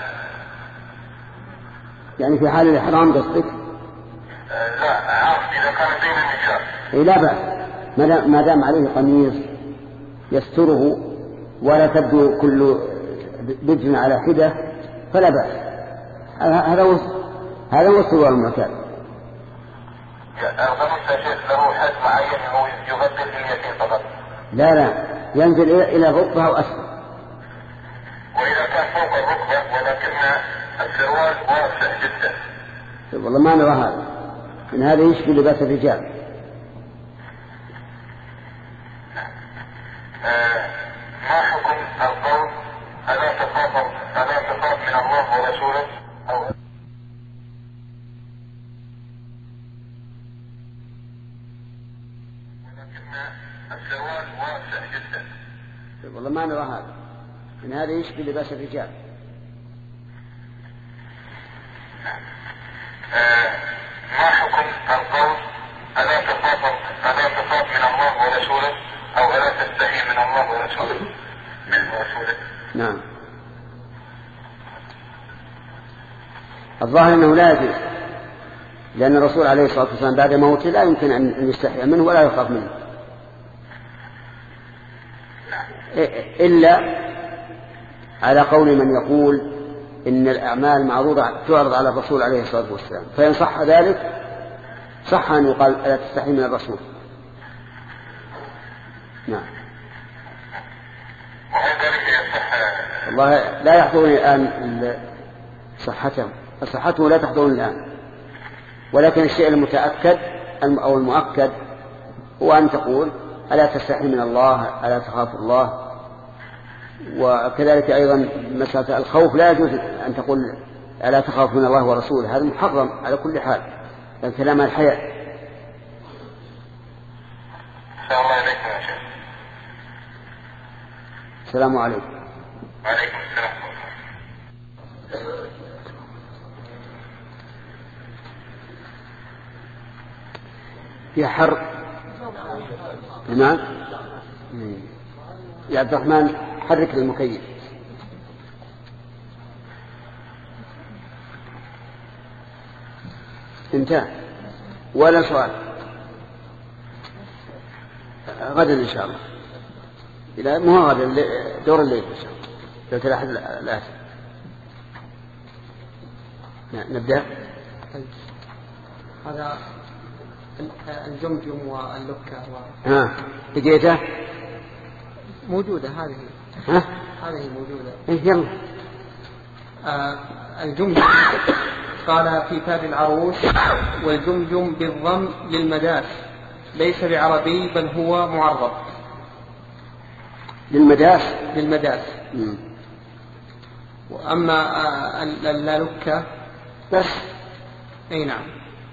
يعني في حال الإحرام قصدك؟ آه لا عام إذا كان بين النساء. إيه لا بأس ما دام عليه قميص يستره ولا تبدو كل بجن على حدة فلا بأس. هذا هو هذا هو السروال المعتاد. القميص يا شيخ له حد معين هو يغطي اليتين فقط؟ لا لا ينزل إلى الركبة أو أسفل. وإذا كان فوق الركبة ولكن السروال واسع جدا؟ والله ما نرى هذا، إن هذا يشبه لباس الرجال. آه ما حكم القول ألا تخاف ألا تخاف من الله ورسوله أو ولكن السروال واسع جدا؟ والله ما نرى هذا، إن هذا يشبه لباس الرجال. آه ما حكم القول ألا تخاف ألا تخاف من الله ورسوله أو ألا تستحي من الله ورسوله من رسوله؟ نعم. الظاهر أنه لا يجوز، لأن الرسول عليه الصلاة والسلام بعد موته لا يمكن أن يستحي منه ولا يخاف منه، إلا على قول من يقول إن الأعمال معروضة تعرض على الرسول عليه الصلاة والسلام، فإن صح ذلك صح أن يقال ألا تستحي من الرسول. نعم. والله لا يحضرني الآن صحته صحته لا تحضرني الآن، ولكن الشيء المتأكد أو المؤكد هو أن تقول ألا تستحي من الله ألا تخاف الله. وكذلك أيضا مسألة الخوف لا يجوز أن تقول ألا تخاف من الله ورسوله، هذا محرم على كل حال، لأن كلام الحياء. السلام عليكم يا شيخ. السلام عليكم. وعليكم السلام. في حر. نعم. يا عبد الرحمن حرك المكيف. انتهى ولا سؤال؟ غدا إن شاء الله. إلى مو غدا دور الليل إن شاء الله لو تلاحظ الآتي. نبدأ. هذا الجمجم واللكة و... ها لقيته موجودة هذه. ها هذه موجودة. إيه يلا. آه الجمجم قال في تاج العروس والجمجم بالضم للمداس ليس بعربي بل هو معرب. للمداس للمداس. مم. وأما آه اللالكة بس أي نعم.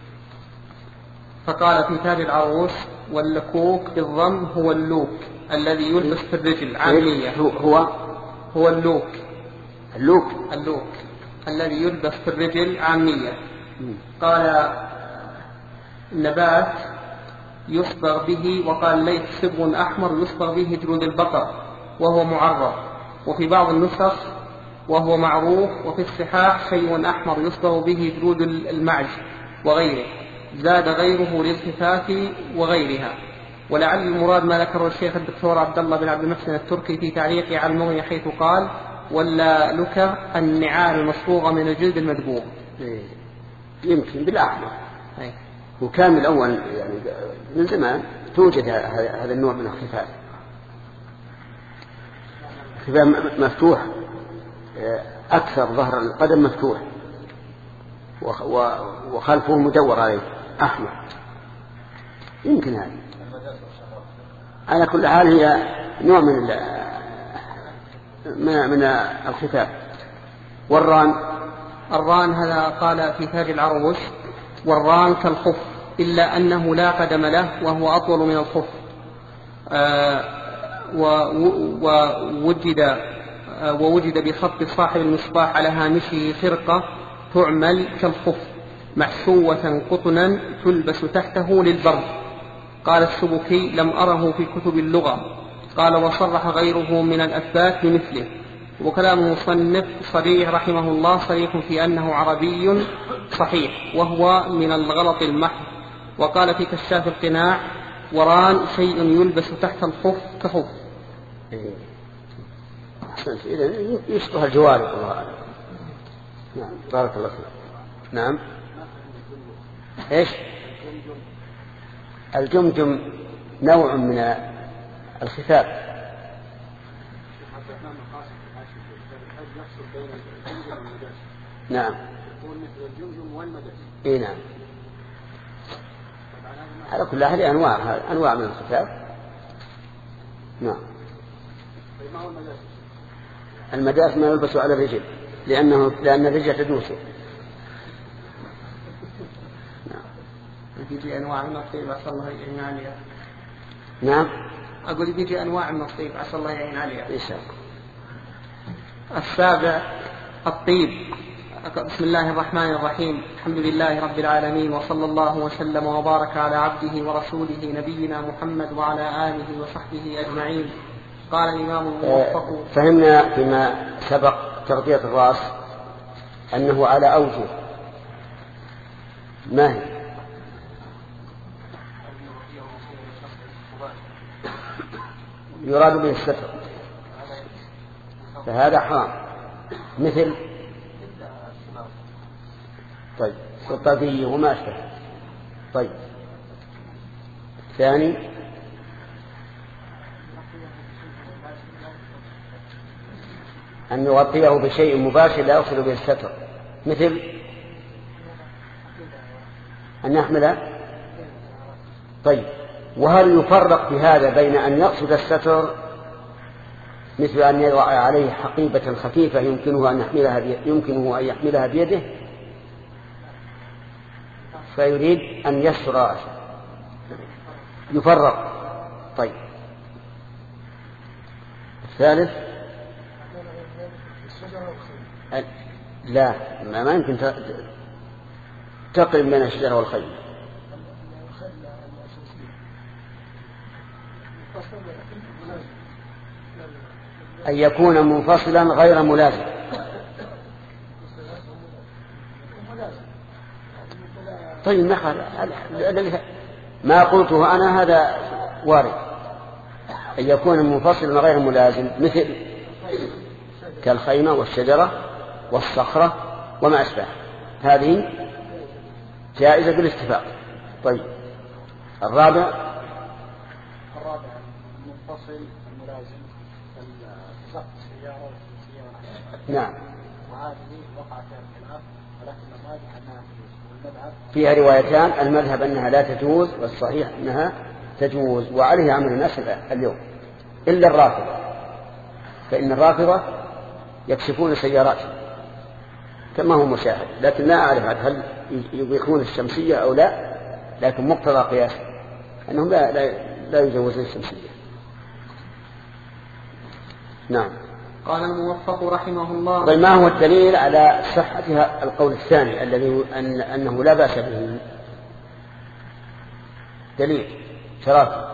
فقال في تاج العروس واللكوك بالضم هو اللوك الذي يلبس في الرجل عامية. هو هو اللوك اللوك اللوك الذي يلبس في الرجل عامية. قال النبات يصبغ به، وقال ليس صبغ أحمر يصبغ به جلود البقر وهو معرض، وفي بعض النسخ وهو معروف، وفي الصحاح شيء أحمر يصبغ به جلود المعز وغيره، زاد غيره للخفاف وغيرها. ولعل المراد ما ذكره الشيخ الدكتور عبد الله بن عبد المحسن التركي في تعليقه على المغني حيث قال ولا لك النعال المصبوغة من الجلد المدبوغ. يمكن بالأحمر. وكان من الأول يعني من زمان توجد هذا النوع من الخفاف، خفاف مفتوح أكثر، ظهر القدم مفتوح وخلفه مدور عليه أحمر. يمكن هذا على كل حال هي نوع من من الخفاف. والران الران هذا قال في تاج العروس والران كالخف إلا أنه لا قدم له وهو أطول من الخف. آه ووجد آه ووجد بخط صاحب المصباح على هامشه خرقة تعمل كالخف محشوة قطنا تلبس تحته للبرد. قال السبكي لم أره في كتب اللغة. قال وصرح غيره من الأثبات بمثله. وكلام المصنف صريح رحمه الله صريح في أنه عربي صحيح وهو من الغلط المحض. وقال في كشاف القناع وران شيء يلبس تحت الخف كخف. إذا يشبه الجوارب. نعم بارك الله فيك. نعم إيش الجمجم؟ نوع من الخفاف. نعم إيه نعم. على كل أحد أنواع أنواع من الخفاف. نعم. المداس ما يلبس على الرجل لأنه لأن الرجل تدوسه. يجي أنواع من الطيب عسى الله يعين عليها. نعم أقول بيجي أنواع من الطيب عسى الله يعين عليها إن شاء الله. السابع الطيب. بسم الله الرحمن الرحيم. الحمد لله رب العالمين وصلى الله وسلم وبارك على عبده ورسوله نبينا محمد وعلى آله وصحبه أجمعين. قال الإمام الموفق. فهمنا فيما سبق تغطية الرأس أنه على أوجه. ما هي؟ يراد به الستر فهذا حرام مثل طيب والطاقية وما أشبه. طيب ثاني أن يغطيه بشيء مباشر لا يقصد به الستر مثل أن يحمل. طيب وهل يفرق بهذا بين أن يقصد الستر مثل أن يضع عليه حقيبة خفيفة يمكنه أن يحملها يمكنه أن يحملها بيده فيريد أن يستر رأسه؟ يفرق. طيب الثالث لا ما يمكن تقرب بين الشجرة والخيل. أن يكون منفصلا غير ملازم. طيب ما قلته أنا هذا وارد. أن يكون منفصلا غير ملازم مثل كالخيمة والشجرة والصخرة وما أشبه هذه جائزة بالاتفاق. طيب الرابع الرابع منفصل الملازم سقف السيارة والسيارة. نعم. وهذه وقع فيها الخلاف ولكن الراجح أنها والمذهب فيها روايتان. المذهب أنها لا تجوز والصحيح أنها تجوز وعليه عمل الناس اليوم إلا الرافضة. فإن الرافضة يكشفون سياراتهم كما هو مشاهد لكن لا أعرف هل يبيحون الشمسية أو لا لكن مقتضى قياس أنهم لا, لا, لا يجوزون الشمسية. نعم. قال الموفق رحمه الله. طيب ما هو الدليل على صحتها القول الثاني الذي أن أنه لا بأس به؟ دليل ثلاثة.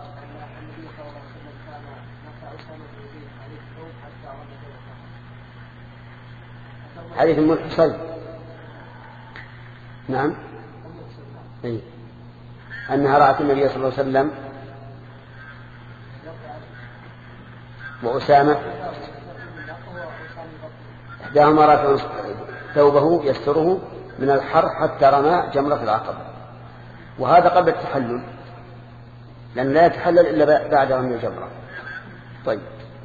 حديث أم الحصين. نعم. أي. أنها رأت النبي صلى الله عليه وسلم وأسامة إحداهما رأت ثوبه يستره من الحر حتى رمى جمرة العقبة وهذا قبل التحلل لأن لا يتحلل إلا بعد رمي الجمرة. طيب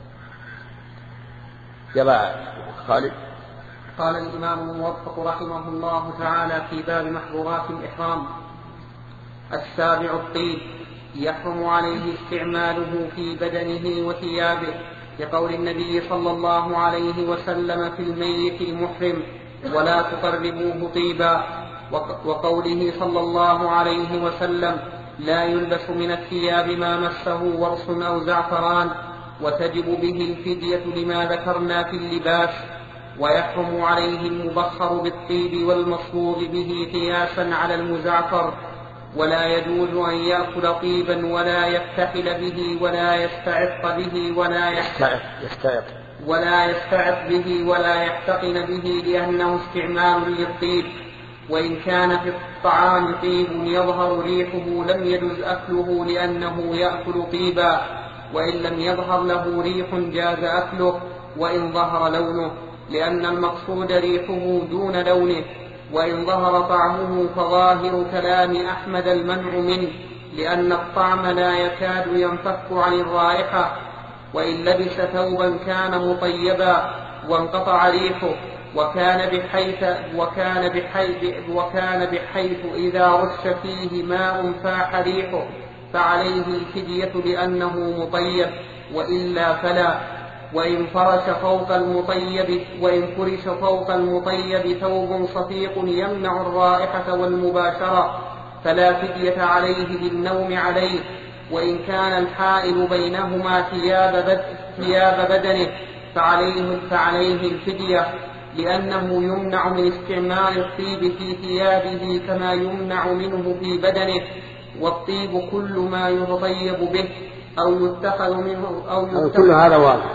يلا خالد. قال الإمام الموفق رحمه الله تعالى في باب محظورات الإحرام. السابع الطيب يحرم عليه استعماله في بدنه وثيابه لقول النبي صلى الله عليه وسلم في الميت المحرم ولا تقربوه طيبا. وقوله صلى الله عليه وسلم لا يلبس من الثياب ما مسه ورس أو زعفران، وتجب به الفدية لما ذكرنا في اللباس. ويحرم عليه المبخر بالطيب والمصبوغ به قياسا على المزعفر، ولا يجوز أن يأكل طيبا ولا يفتحل به ولا يستعط به ولا يستعط ولا يستعط به ولا يحتقن به، لأنه استعمال للطيب. وإن كان في الطعام طيب يظهر ريحه لم يجوز أكله لأنه يأكل طيبا، وإن لم يظهر له ريح جاز أكله وإن ظهر لونه، لأن المقصود ريحه دون لونه. وإن ظهر طعمه فظاهر كلام أحمد المنع منه، لأن الطعم لا يكاد ينفك عن الرائحة. وإن لبس ثوبا كان مطيبا وانقطع ريحه وكان بحيث وكان بحيث وكان بحيث إذا رش فيه ماء فاح ريحه فعليه الفدية لأنه مطيب، وإلا فلا. وإن فرش فوق المطيب وإن فرش فوق المطيب ثوب صفيق يمنع الرائحة والمباشرة فلا فدية عليه بالنوم عليه. وإن كان الحائل بينهما ثياب, بد ثياب بدنه فعليه, فعليه الفدية، لأنه يمنع من استعمال الطيب في ثيابه كما يمنع منه في بدنه. والطيب كل ما يتطيب به أو يتخذ منه أو يتخذ. كل هذا واضح،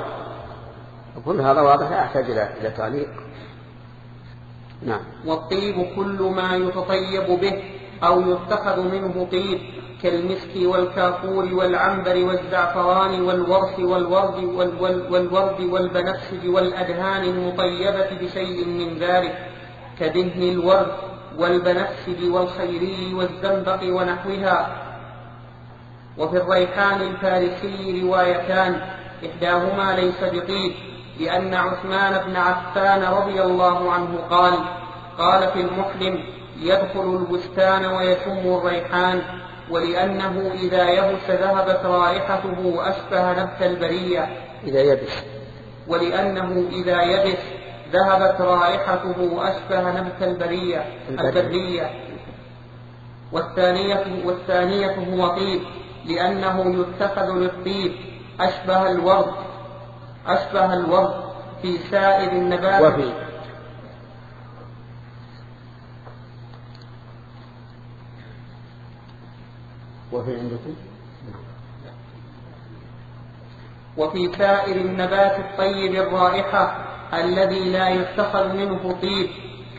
كل هذا واضح لا يحتاج إلى تعليق. نعم. والطيب كل ما يتطيب به أو يتخذ منه طيب، كالمسك والكافور والعنبر والزعفران والورس والورد والورد والبنفسج والأدهان المطيبة بشيء من ذلك، كدهن الورد والبنفسج والخيري والزنبق ونحوها. وفي الريحان الفارسي روايتان، إحداهما ليس بطيب، لأن عثمان بن عفان رضي الله عنه قال قال في المحرم يدخل البستان ويشم الريحان، ولأنه إذا يبس ذهبت رائحته وأشبه نبت البرية إذا يبس ولأنه إذا يبس ذهبت رائحته وأشبه نبت البرية البرية. والثانية والثانية هو طيب، لأنه يتخذ للطيب أشبه الورد أشبه الورد في سائر النبات. وفي وفي عندكم وفي سائر النبات الطيب الرائحة الذي لا يتخذ منه طيب،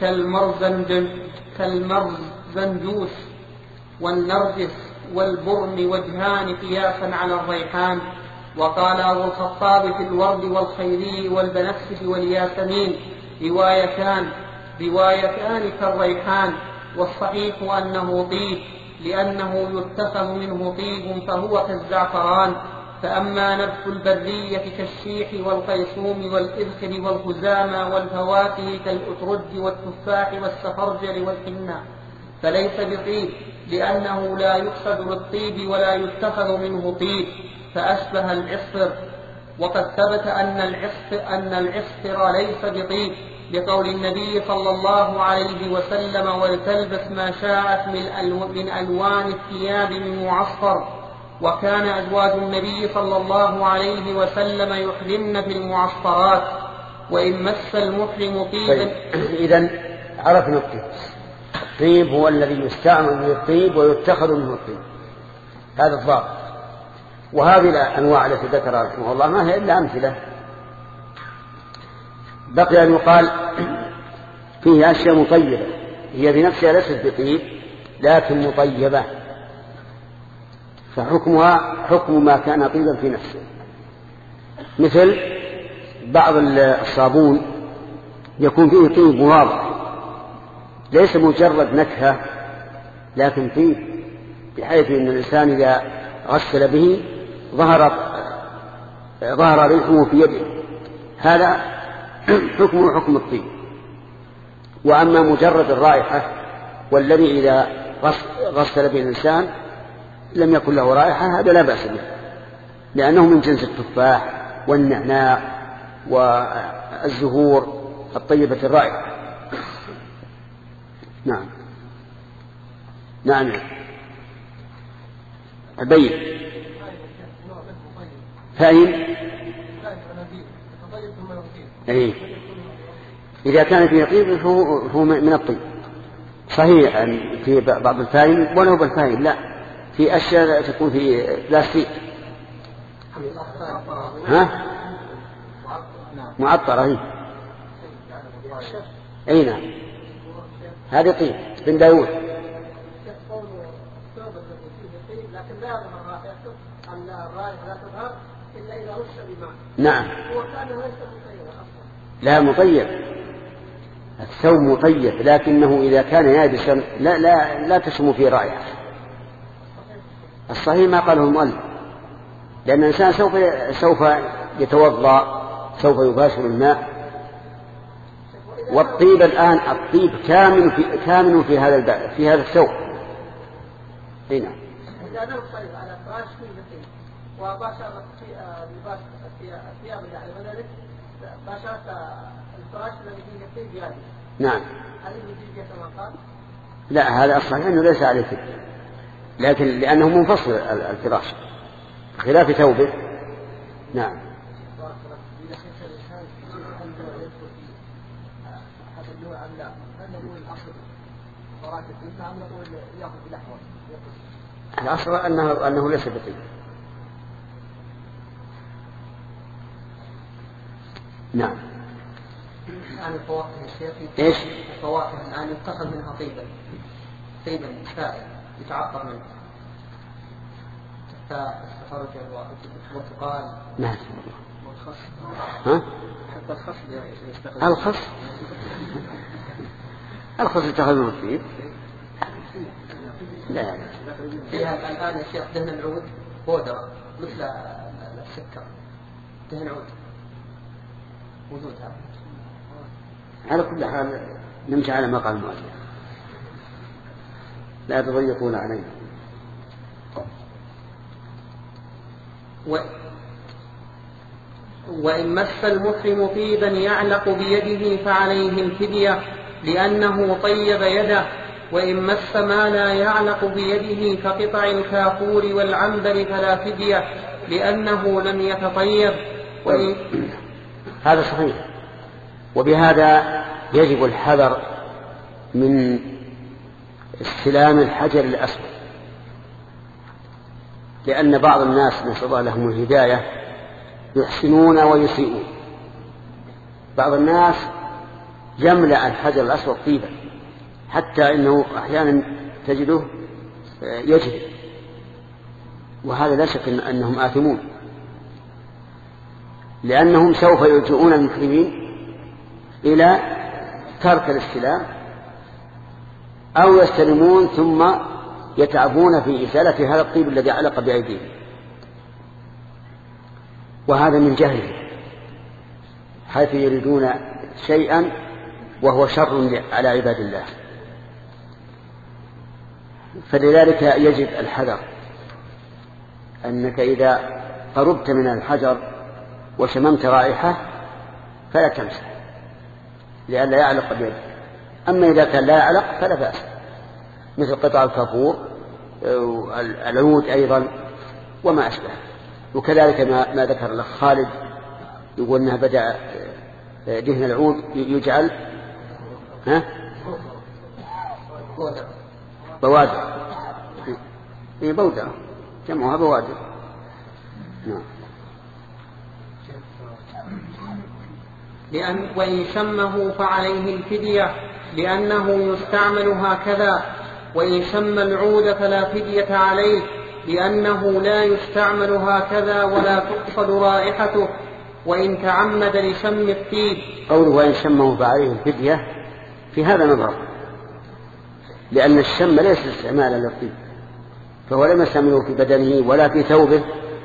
كالمرزنجوس والنرجس والبرم وجهان قياسا على الريحان. وقال أبو الخطاب في الورد والخيري والبنفسج والياسمين روايتان روايتان كالريحان، والصحيح أنه طيب، لأنه يتخذ منه طيب فهو كالزعفران. فأما نبت البرية كالشيح والقيصوم والإذخر والخزامى والفواكه كالأترج والتفاح والسفرجل والحنة فليس بطيب، لأنه لا يقصد بالطيب ولا يتخذ منه طيب، فأشبه العصفر. وقد ثبت أن العصفر, أن العصفر ليس بطيب، لقول النبي صلى الله عليه وسلم ولتلبس ما شاءت من ألوان الثياب من معصفر. وكان أزواج النبي صلى الله عليه وسلم يحرمن في المعصفرات، وإن مس المحرم طيبا. طيب. إذن عرفنا الطيب. الطيب هو الذي يستعمل من الطيب ويتخذ منه الطيب، هذا الضابط. وهذه الأنواع التي ذكرها رحمه الله ما هي إلا أمثلة. بقي أن يقال فيه أشياء مطيبة هي بنفسها ليست بطيب لكن مطيبة، فحكمها حكم ما كان طيبا في نفسه، مثل بعض الصابون يكون فيه طيب واضح ليس مجرد نكهة لكن طيب، بحيث أن الإنسان إذا غسل به ظهر ظهر ريحه في يده، هذا حكمه حكم الطيب. وأما مجرد الرائحة والذي إذا غسل به الإنسان لم يكن له رائحة، هذا لا بأس به، لأنه من جنس التفاح والنعناع والزهور الطيبة الرائحة. نعم. نعم أبين فأين أي إذا كان فيه طيب فهو من الطيب صحيح أن في بعض الفاين ولو بالفاين لا في أشياء تكون في بلاستيك ها معطرة هي أي نعم هذه طيب بن داود لكن لا يظهر رائحته أن الرائحة لا تظهر إلا إذا رش بماء. نعم. هو كأنه ليس مطيبا أصلا. لا مطيب الثوب مطيب لكنه إذا كان يابسا لا لا لا تشم فيه رائحة. الصحيح ما قاله المؤلف لأن الإنسان سوف سوف يتوضأ سوف يباشر الماء والطيب الآن الطيب كامل في كامل في هذا في هذا الثوب. هنا. إذا نام طيب على فراش فيه طيب وباشرت في لباس الثياب يعني بدلك باشرت الفراش الذي فيه طيب يعني. نعم. هل يجوز كما قال؟ لا هذا أصلا أنه ليس عليه طيب لكن لأنه منفصل الفراش خلاف ثوبه. نعم. الأصل أنه, أنه ليس بطيب. نعم. عن الفواكه الشيخ إيش؟ الفواكه الآن يتخذ منها طيبا طيبا سائل يتعطر منه فالتفرج والبرتقال. نعم. والخس. ها؟ حتى الخس يستخدم. الخس. الخس يتخذ منه طيب. لا فيها الآن يا شيخ دهن العود بودرة مثل السكر دهن عود وجودها. على كل حال نمشي على ما قال المؤلف لا تضيقون علينا. و... وإن مس المحرم طيبا يعلق بيده فعليه الفدية لأنه طيب يده. وإن مس ما لا يعلق بيده كقطع الكافور والعنبر فلا فدية لأنه لم يتطيب. وإن... هذا صحيح. وبهذا يجب الحذر من استلام الحجر الأسود لأن بعض الناس نسأل الله لهم الهداية يحسنون ويسيئون. بعض الناس يملأ الحجر الأسود طيبا حتى إنه أحيانا تجده يجري وهذا لا شك أنهم آثمون لأنهم سوف يلجؤون المحرمين إلى ترك الاستلام أو يستلمون ثم يتعبون في إزالة هذا الطيب الذي علق بأيديهم وهذا من جهله حيث يريدون شيئا وهو شر على عباد الله. فلذلك يجب الحذر أنك إذا قربت من الحجر وشممت رائحة فلا تمسح لئلا يعلق بيدك. أما إذا كان لا يعلق فلا بأس مثل قطع الكافور العود أيضا وما أشبه. وكذلك ما, ما ذكر الأخ خالد يقول أنها بدأ دهن العود يجعل ها بوادر هي بودرة جمعها بوادر. نعم. لأن وإن شمه فعليه الفدية لأنه يستعمل هكذا. وإن شم العود فلا فدية عليه لأنه لا يستعمل هكذا ولا تقصد رائحته. وإن تعمد لشم الطيب قوله وإن شمه فعليه الفدية في هذا نظر لأن الشم ليس استعمالا للطيب فهو لم يستعمله في بدنه ولا في ثوبه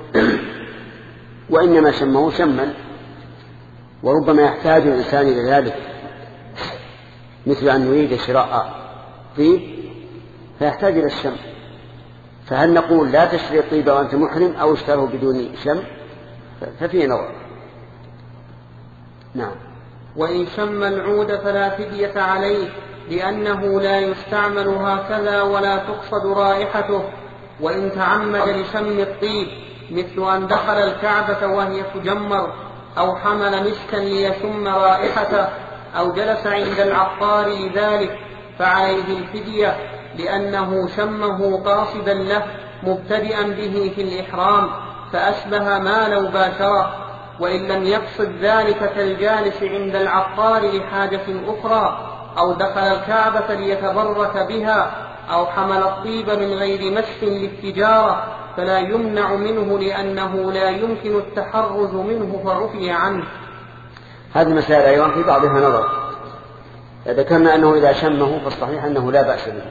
وإنما شمه شما وربما يحتاج الإنسان إلى ذلك مثل أن يريد شراء طيب فيحتاج إلى الشم. فهل نقول لا تشتري الطيب وأنت محرم أو اشتره بدون شم ففيه نظر. نعم. وإن شم العود فلا فدية عليه لأنه لا يستعمل هكذا ولا تقصد رائحته. وإن تعمد لشم الطيب مثل أن دخل الكعبة وهي تجمر أو حمل مسكا ليشم رائحته أو جلس عند العطار لذلك فعليه الفدية، لأنه شمه قاصدا له مبتدئا به في الإحرام فأشبه ما لو باشره. وإن لم يقصد ذلك كالجالس عند العطار لحاجة أخرى أو دخل الكعبة ليتبرك بها أو حمل الطيب من غير مس للتجارة فلا يمنع منه لأنه لا يمكن التحرز منه فرفي عنه. هذه المسائل أيضا في بعضها نظر. ذكرنا أنه إذا شمه فالصحيح أنه لا بأس به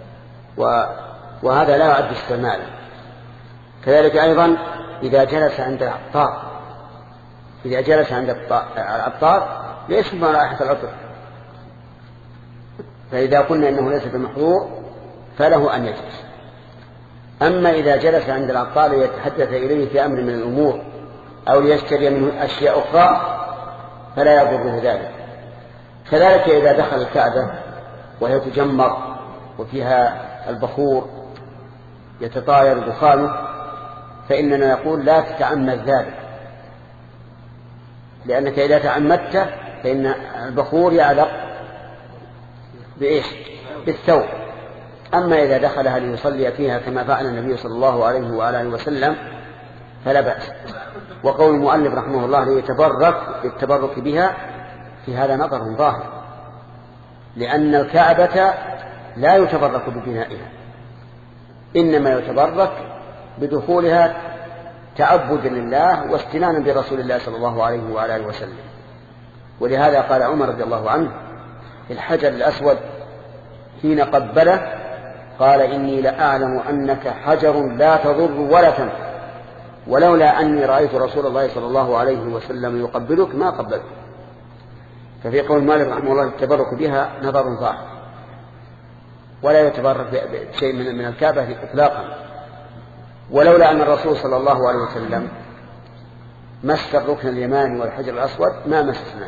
وهذا لا يعد استعمالا. كذلك أيضا إذا جلس عند العطار إذا جلس عند العطار ليشم رائحة العطر، فإذا قلنا أنه ليس بمحظور فله أن يجلس. أما إذا جلس عند العطار ليتحدث إليه في أمر من الأمور أو ليشتري منه أشياء أخرى فلا يضره ذلك. كذلك إذا دخل الكعبة وهي تجمر وفيها البخور يتطاير دخانه فإننا نقول لا تتعمد ذلك، لأنك إذا تعمدت فإن البخور يعلق بإيش؟ بالثوب. أما إذا دخلها ليصلي فيها كما فعل النبي صلى الله عليه وآله وسلم فلا بأس. وقول المؤلف رحمه الله ليتبرك بالتبرك بها في هذا نظر ظاهر، لأن الكعبة لا يتبرك ببنائها، إنما يتبرك بدخولها تعبدا لله واستنانا برسول الله صلى الله عليه وآله وسلم. ولهذا قال عمر رضي الله عنه في الحجر الأسود حين قبله قال إني لأعلم أنك حجر لا تضر ولا تنفع، ولولا أني رأيت رسول الله صلى الله عليه وسلم يقبلك ما قبلك. ففي قول مالك رحمه الله التبرك بها نظر ظاهر، ولا يتبرك بشيء من الكعبة إطلاقا. ولولا أن الرسول صلى الله عليه وسلم مس الركن اليماني والحجر الأسود ما مسسناه.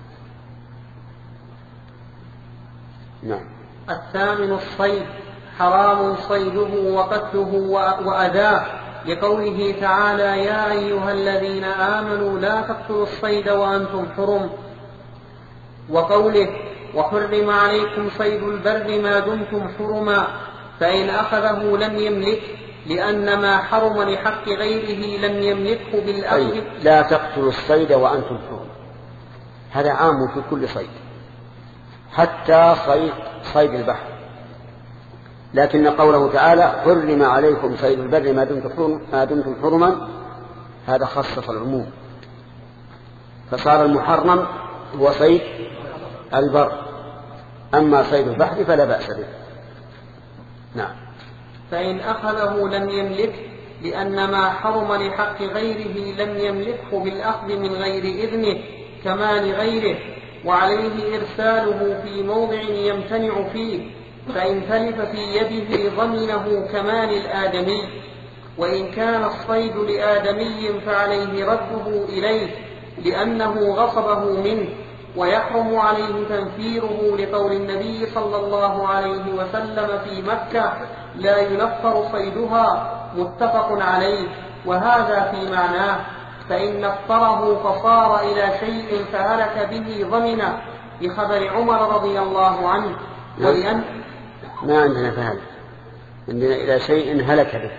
نعم. الثامن الصيد، حرام صيده وقتله وأذاه، لقوله تعالى يا أيها الذين آمنوا لا تقتلوا الصيد وأنتم حرم، وقوله وحرم عليكم صيد البر ما دمتم حرما، فإن أخذه لم يملك لأن ما حرم لحق غيره لم يملكه بالأخذ. لا تقتلوا الصيد وأنتم حرم، هذا عام في كل صيد حتى صيد, صيد البحر. لكن قوله تعالى حرم عليكم صيد البر ما دمتم حرم ما دمتم حرما هذا خصص العموم، فصار المحرم هو صيد البر، أما صيد البحر فلا بأس به. نعم. فإن أخذه لم يملك لأن ما حرم لحق غيره لم يملكه بالأخذ من غير إذنه كما لغيره، وعليه إرساله في موضع يمتنع فيه، فإن تلف في يده ضمنه كما للآدمي. وإن كان الصيد لآدمي فعليه رده إليه لأنه غصبه منه، ويحرم عليه تنفيره لقول النبي صلى الله عليه وسلم في مكة لا ينفر صيدها، متفق عليه. وهذا في معناه، فإن نفره فصار إلى شيء فهلك به ضمنا، بخبر عمر رضي الله عنه. ولأن ما عندنا فهلك، عندنا إلى شيء هلك به،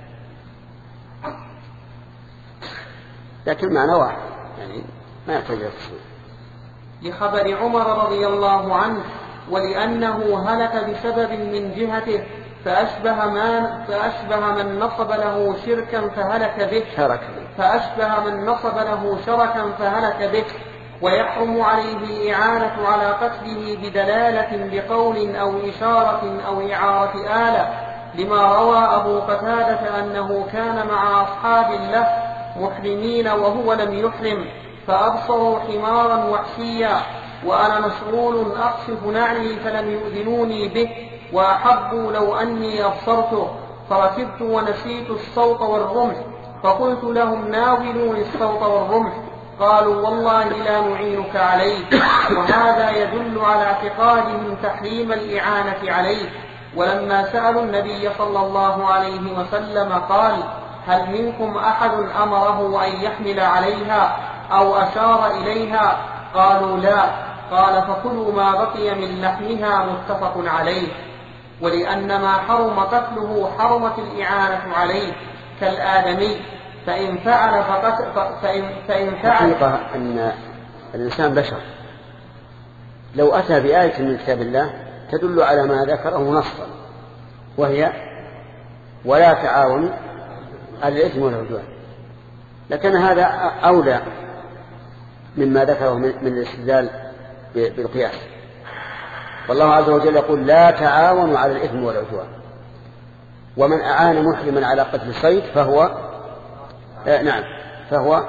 لكن معنى واحد يعني ما يحتاج تفصيل. لخبر عمر رضي الله عنه، ولأنه هلك بسبب من جهته فأشبه, ما فأشبه من نصب له شركا فهلك به شرك فأشبه من نصب له شركا فهلك به. ويحرم عليه إعانة على قتله بدلالة بقول أو إشارة أو إعارة آلة، لما روى أبو قتادة أنه كان مع أصحاب له محرمين وهو لم يحرم فأبصروا حمارا وحشيا وأنا مشغول أقصف نعلي فلم يؤذنوني به، وأحبوا لو أني أبصرته، فركبت ونسيت الصوت والرمح، فقلت لهم ناولوني الصوت والرمح، قالوا والله لا نعينك عليه. وهذا يدل على اعتقادهم تحريم الإعانة عليه. ولما سألوا النبي صلى الله عليه وسلم قال هل منكم أحد أمره أن يحمل عليها أو أشار إليها؟ قالوا لا. قال فكلوا ما بقي من لحمها متفق عليه. ولأن ما حرم قتله حرمت الإعانة عليه كالآدمي، فإن فعل فقتل فإن, فإن فعل حقيقة أن الإنسان بشر، لو أتى بآية من كتاب الله تدل على ما ذكره نصا، وهي ولا تعاون على الإثم والعدوان، لكن هذا أولى مما ذكره من الاستدلال بالقياس. والله عز وجل يقول لا تعاونوا على الإثم والعدوان، ومن أعان محرما على قتل صيد فهو آه نعم فهو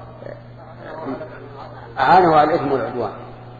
أعانه على الإثم والعدوان.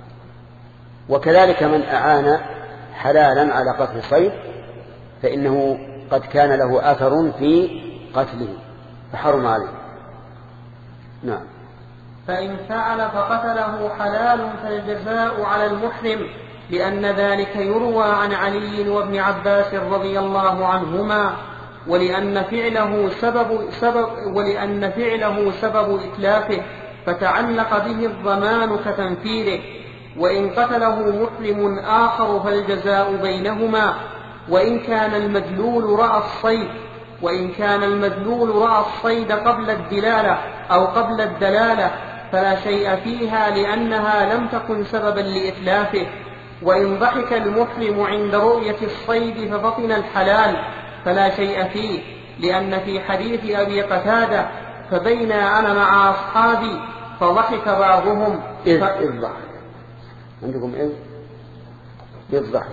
وكذلك من أعان حلالا على قتل صيد فإنه قد كان له أثر في قتله فحرم عليه. نعم. فإن فعل فقتله حلال فالجزاء على المحرم، لأن ذلك يروى عن علي وابن عباس رضي الله عنهما، ولأن فعله سبب, سبب, ولأن فعله سبب إتلافه فتعلق به الضمان كتنفيذه. وإن قتله محرم آخر فالجزاء بينهما. وإن كان المدلول رأى الصيد وإن كان المدلول رأى الصيد قبل الدلالة أو قبل الدلالة فلا شيء فيها، لأنها لم تكن سببا لإتلافه. وإن ضحك المحرم عند رؤية الصيد فبطن الحلال فلا شيء فيه، لأن في حديث أبي قتادة فبين أنا مع أصحابي فضحك بعضهم إذ إذ ضحك عندكم إذ إذ ضحك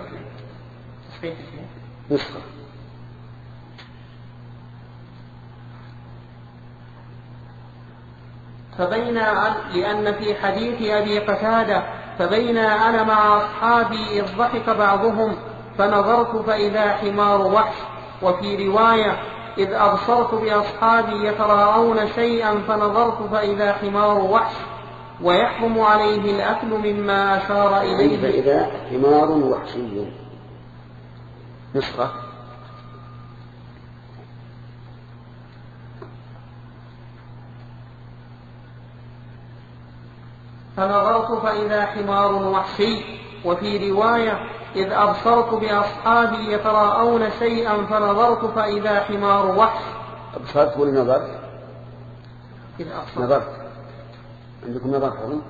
نسخة فبين لأن في حديث أبي قتادة فبين أنا مع أصحابي إذ ضحك بعضهم فنظرت فإذا حمار وحش. وفي رواية إذ أبصرت بأصحابي يتراءون شيئا فنظرت فإذا حمار وحش. ويحرم عليه الأكل مما أشار إليه فإذا حمار وحشي نسخة فنظرت فإذا حمار وحشي. وفي رواية إذ أبصرت بأصحابي يتراءون شيئا فنظرت فإذا حمار وحش. أبصرت ولا نظرت؟ إذ أبصرت. نظرت عندكم نظرت حرم؟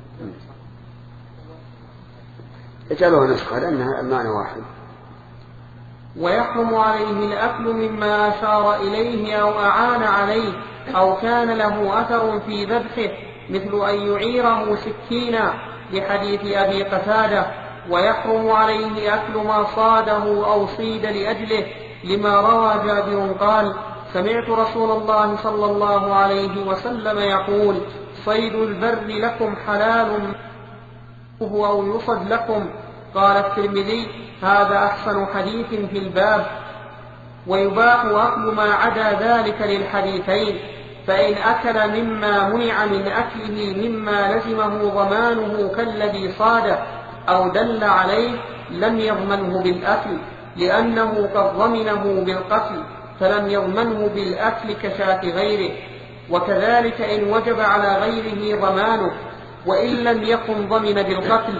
اجعلوها نسخة لأنها المعنى واحد. ويحرم عليه الأكل مما أشار إليه أو أعان عليه أو كان له أثر في ذبحه، مثل أن يعيره سكينا لحديث أبي قتادة. ويحرم عليه أكل ما صاده أو صيد لأجله، لما روى جابر قال سمعت رسول الله صلى الله عليه وسلم يقول صيد البر لكم حلال أو يصد لكم. قال الترمذي هذا أحسن حديث في الباب. ويباح أكل ما عدا ذلك للحديثين، فإن أكل مما منع من أكله مما لزمه ضمانه كالذي صاده أو دل عليه لم يضمنه بالأكل، لأنه قد ضمنه بالقتل فلم يضمنه بالأكل كشاة غيره. وكذلك إن وجب على غيره ضمانه وإن لم يكن ضمن بالقتل.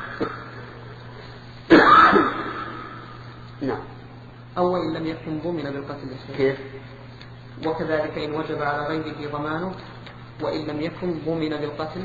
نعم. أو إن لم يكن ضمن بالقتل. كيف؟ وكذلك إن وجب على غيره ضمانه وإن لم يكن ضمن بالقتل.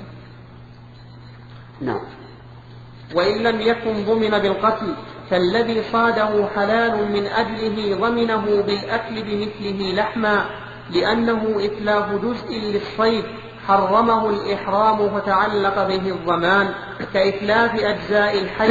نعم. وإن لم يكن ضمن بالقتل فالذي صاده حلال من أجله ضمنه بالأكل بمثله لحما، لأنه إتلاف جزء للصيد حرمه الإحرام فتعلق به الضمان كإتلاف أجزاء الحي.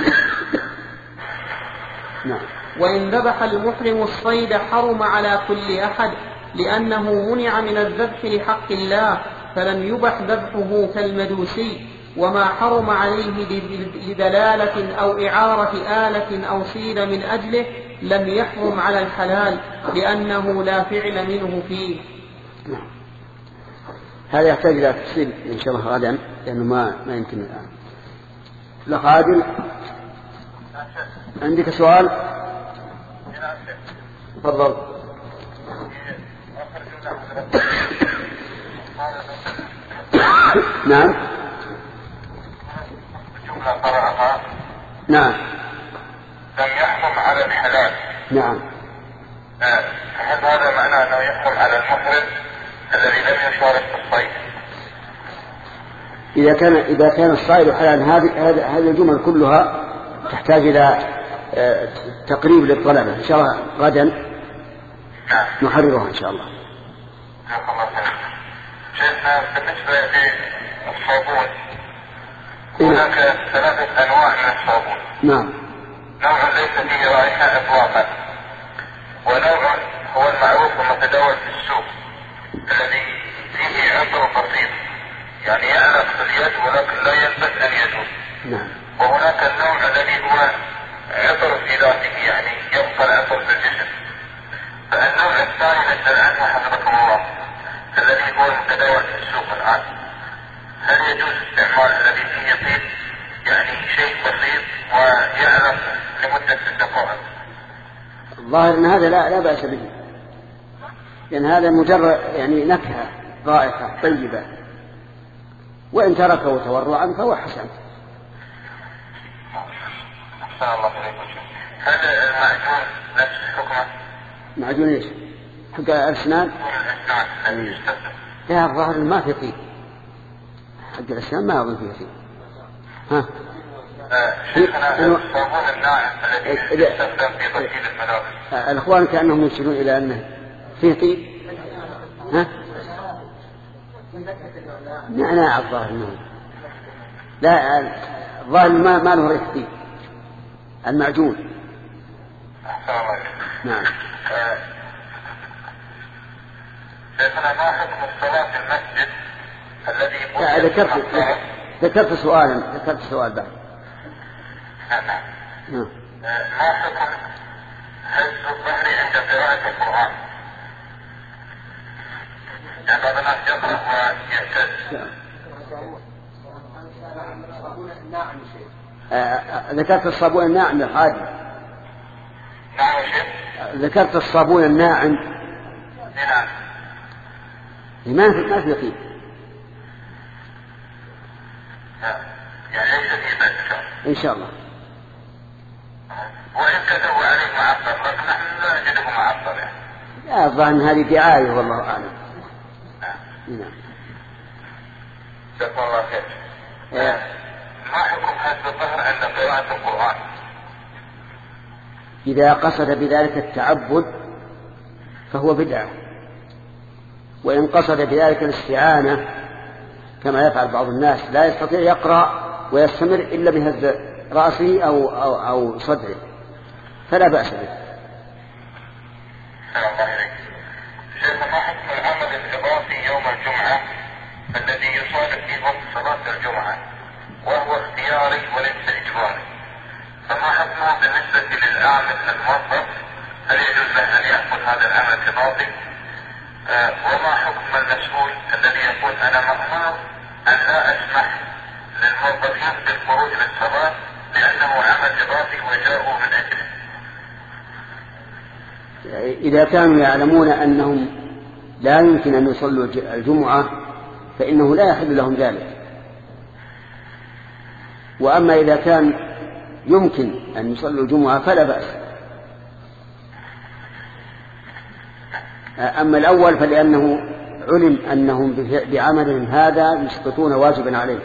نعم. وإن ذبح المحرم الصيد حرم على كل أحد، لأنه منع من الذبح لحق الله فلم يبح ذبحه كالمدوسي. وما حرم عليه لدلالة أو إعارة آلة أو صيد من أجله لم يحرم على الحلال، لأنه لا فعل منه فيه. هذا يحتاج إلى تفصيل إن شاء الله غدا لأنه ما ما يمكن الآن. الأخ عادل عندك سؤال؟ تفضل. نعم. جملة قرأها. نعم. لم يحرم على الحلال. نعم. هل هذا معناه أنه يحرم على المحرم الذي لم يشارك في الصيد؟ إذا كان إذا كان الصيد حلالا هذه هذه الجمل كلها تحتاج إلى تقريب للطلبة إن شاء الله غدا نحررها إن شاء الله. جزاك الله خير. شيخنا بالنسبة للصابون هناك ثلاثة أنواع من الصابون. نعم. نوع ليس فيه رائحة إطلاقا، ونوع هو المعروف والمتداول في السوق الذي فيه عطر بسيط يعني يعلق في اليد ولكن لا يلبس أن يجوز. نعم. وهناك النوع الذي هو عطر في ذاته يعني يبقى العطر في الجسم. فالنوع الثاني نسأل عنه حفظكم الله الذي هو المتداول في السوق الآن، هل يجوز استعمال الذي فيه طيب يعني شيء بسيط ويعلق لمدة ست دقائق؟ الظاهر أن هذا لا لا بأس به، لأن هذا مجرد يعني نكهة رائحة طيبة، وإن تركه تورعا فهو حسن. أحسن الله إليكم. هل المعجون نفس حكمه؟ معجون إيش؟ حق الأسنان؟ الأسنان الذي يستخدم. لا الظاهر ما في طيب، حق الأسنان ما أظن فيه طيب. ها؟ شيخنا الصابون الناعم الذي يستخدم في غسيل الملابس. الأخوان كأنهم يشيرون إلى أنه فيه طيب. ها؟ نعناع الظاهر منه. لا الظاهر ما ما له ريح طيب. المعجون. أحسن الله إليك. نعم. شيخنا ما حكم الصلاة في المسجد الذي لا ذكرت ذكرت سؤالا ذكرت سؤال بعد. نعم. نعم. ما حكم حفظ الظهر عند قراءة القرآن؟ يعني بعض الناس يقرأ ويعتز. ذكرت الصابون الناعم يا حاج. نعم يا شيخ. ذكرت الصابون الناعم. نعم. ما في ما في طيب. يعني ليس في بأس إن شاء الله. وإن كتبوا عليه معطر لكن نحن لا نجده معطر يعني. لا الظاهر هذه دعاية والله أعلم. نعم. جزاكم الله خير. ما حكم حفظ الظهر عند قراءة القرآن؟ إذا قصد بذلك التعبد فهو بدعة، وإن قصد بذلك الاستعانة كما يفعل بعض الناس لا يستطيع يقرأ ويستمر إلا بهز رأسه أو, أو, أو صدره فلا بأس به. الله إليك. شيخ ما حكم العمل الإضافي يوم الجمعة الذي يصادف في وقت صلاة الجمعة وهو اختياري وليس إجباري، فما حكمه بالنسبة للعامل الموظف؟ هل يجوز له أن يأخذ هذا العمل الإضافي؟ آه وما حكم المسؤول الذي يقول أنا مأمور أن لا أسمح للموظفين بالخروج للصلاة لأنه عمل إضافي وجاءوا من أجله؟ إذا كانوا يعلمون أنهم لا يمكن أن يصلوا الجمعة فإنه لا يحل لهم ذلك. وأما إذا كان يمكن أن يصلوا الجمعة فلا بأس. أما الأول فلأنه علم أنهم بعملهم هذا يسقطون واجبا عليه،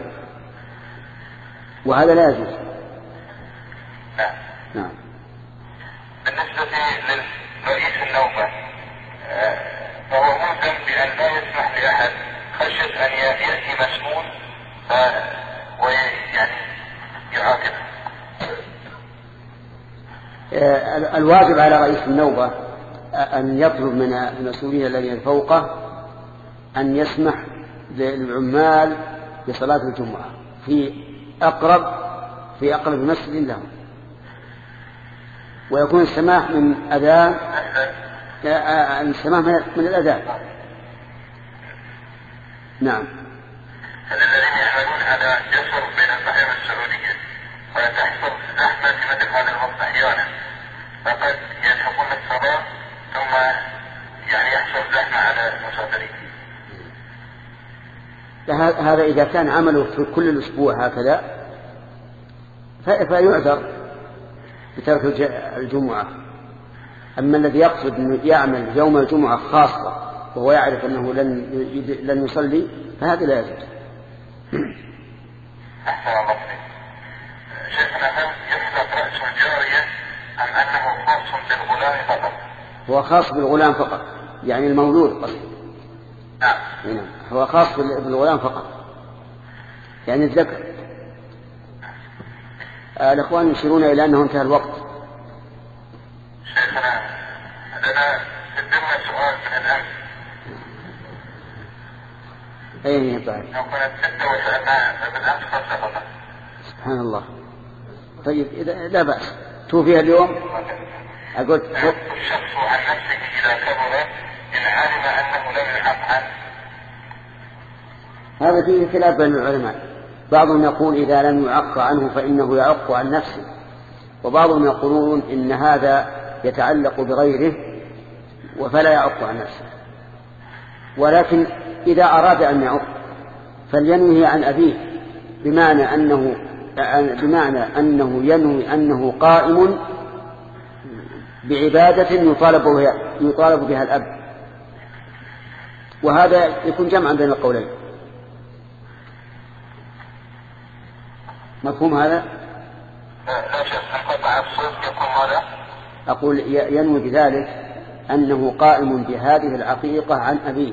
وهذا لا يجوز. نعم. نعم. بالنسبة لرئيس النوبة فهو ملزم بأن لا يسمح لأحد خشية أن يأتي مسؤول ويعني يعاقب. الواجب على رئيس النوبة أن يطلب من المسؤولين الذين فوقه أن يسمح للعمال بصلاة الجمعة في أقرب في أقرب مسجد لهم، ويكون السماح من أذان السماح من الأذان نعم. الذين يعملون على جسر بين البحرين السعودية وتحصل زحمة في مثل هذا الوقت أحيانا، فقد يلحقون الصلاة ثم يعني يحصل زحمة على المسافرين. هذا إذا كان عمله في كل الأسبوع هكذا فيعذر بترك الجمعة. أما الذي يقصد أنه يعمل يوم الجمعة خاصة وهو يعرف أنه لن لن يصلي فهذا لا يجوز. أحسن الله إليك. شيخنا هل يحلق رأس الجارية أم أنه خاص بالغلام فقط؟ هو خاص بالغلام فقط، يعني المولود قصد. نعم. هو خاص بالغلام فقط، يعني الذكر. آه الإخوان يشيرون إلى أنه انتهى الوقت. شيخنا لنا قدمنا سؤال من الأمس. أين يطلع؟ لو كانت ستة وسألنا بالأمس خمسة فقط. سبحان الله. طيب إذا لا بأس توفيها اليوم. أقول الشخص عن نفسه إذا كبر إن علم أنه لم يحق عنه. هذا فيه خلاف بين العلماء، بعضهم يقول إذا لم يعق عنه فإنه يعق عن نفسه، وبعضهم يقولون إن هذا يتعلق بغيره وفلا يعق عن نفسه. ولكن إذا أراد أن يعق فلينوه عن أبيه، بمعنى أنه بمعنى أنه ينوي أنه قائم بعبادة يطالب بها, يطالب بها الأب، وهذا يكون جمعا بين القولين. مفهوم هذا؟ لا شك انقطع الصوت يكون ماذا؟ أقول ينوي بذلك أنه قائم بهذه العقيقة عن أبيه.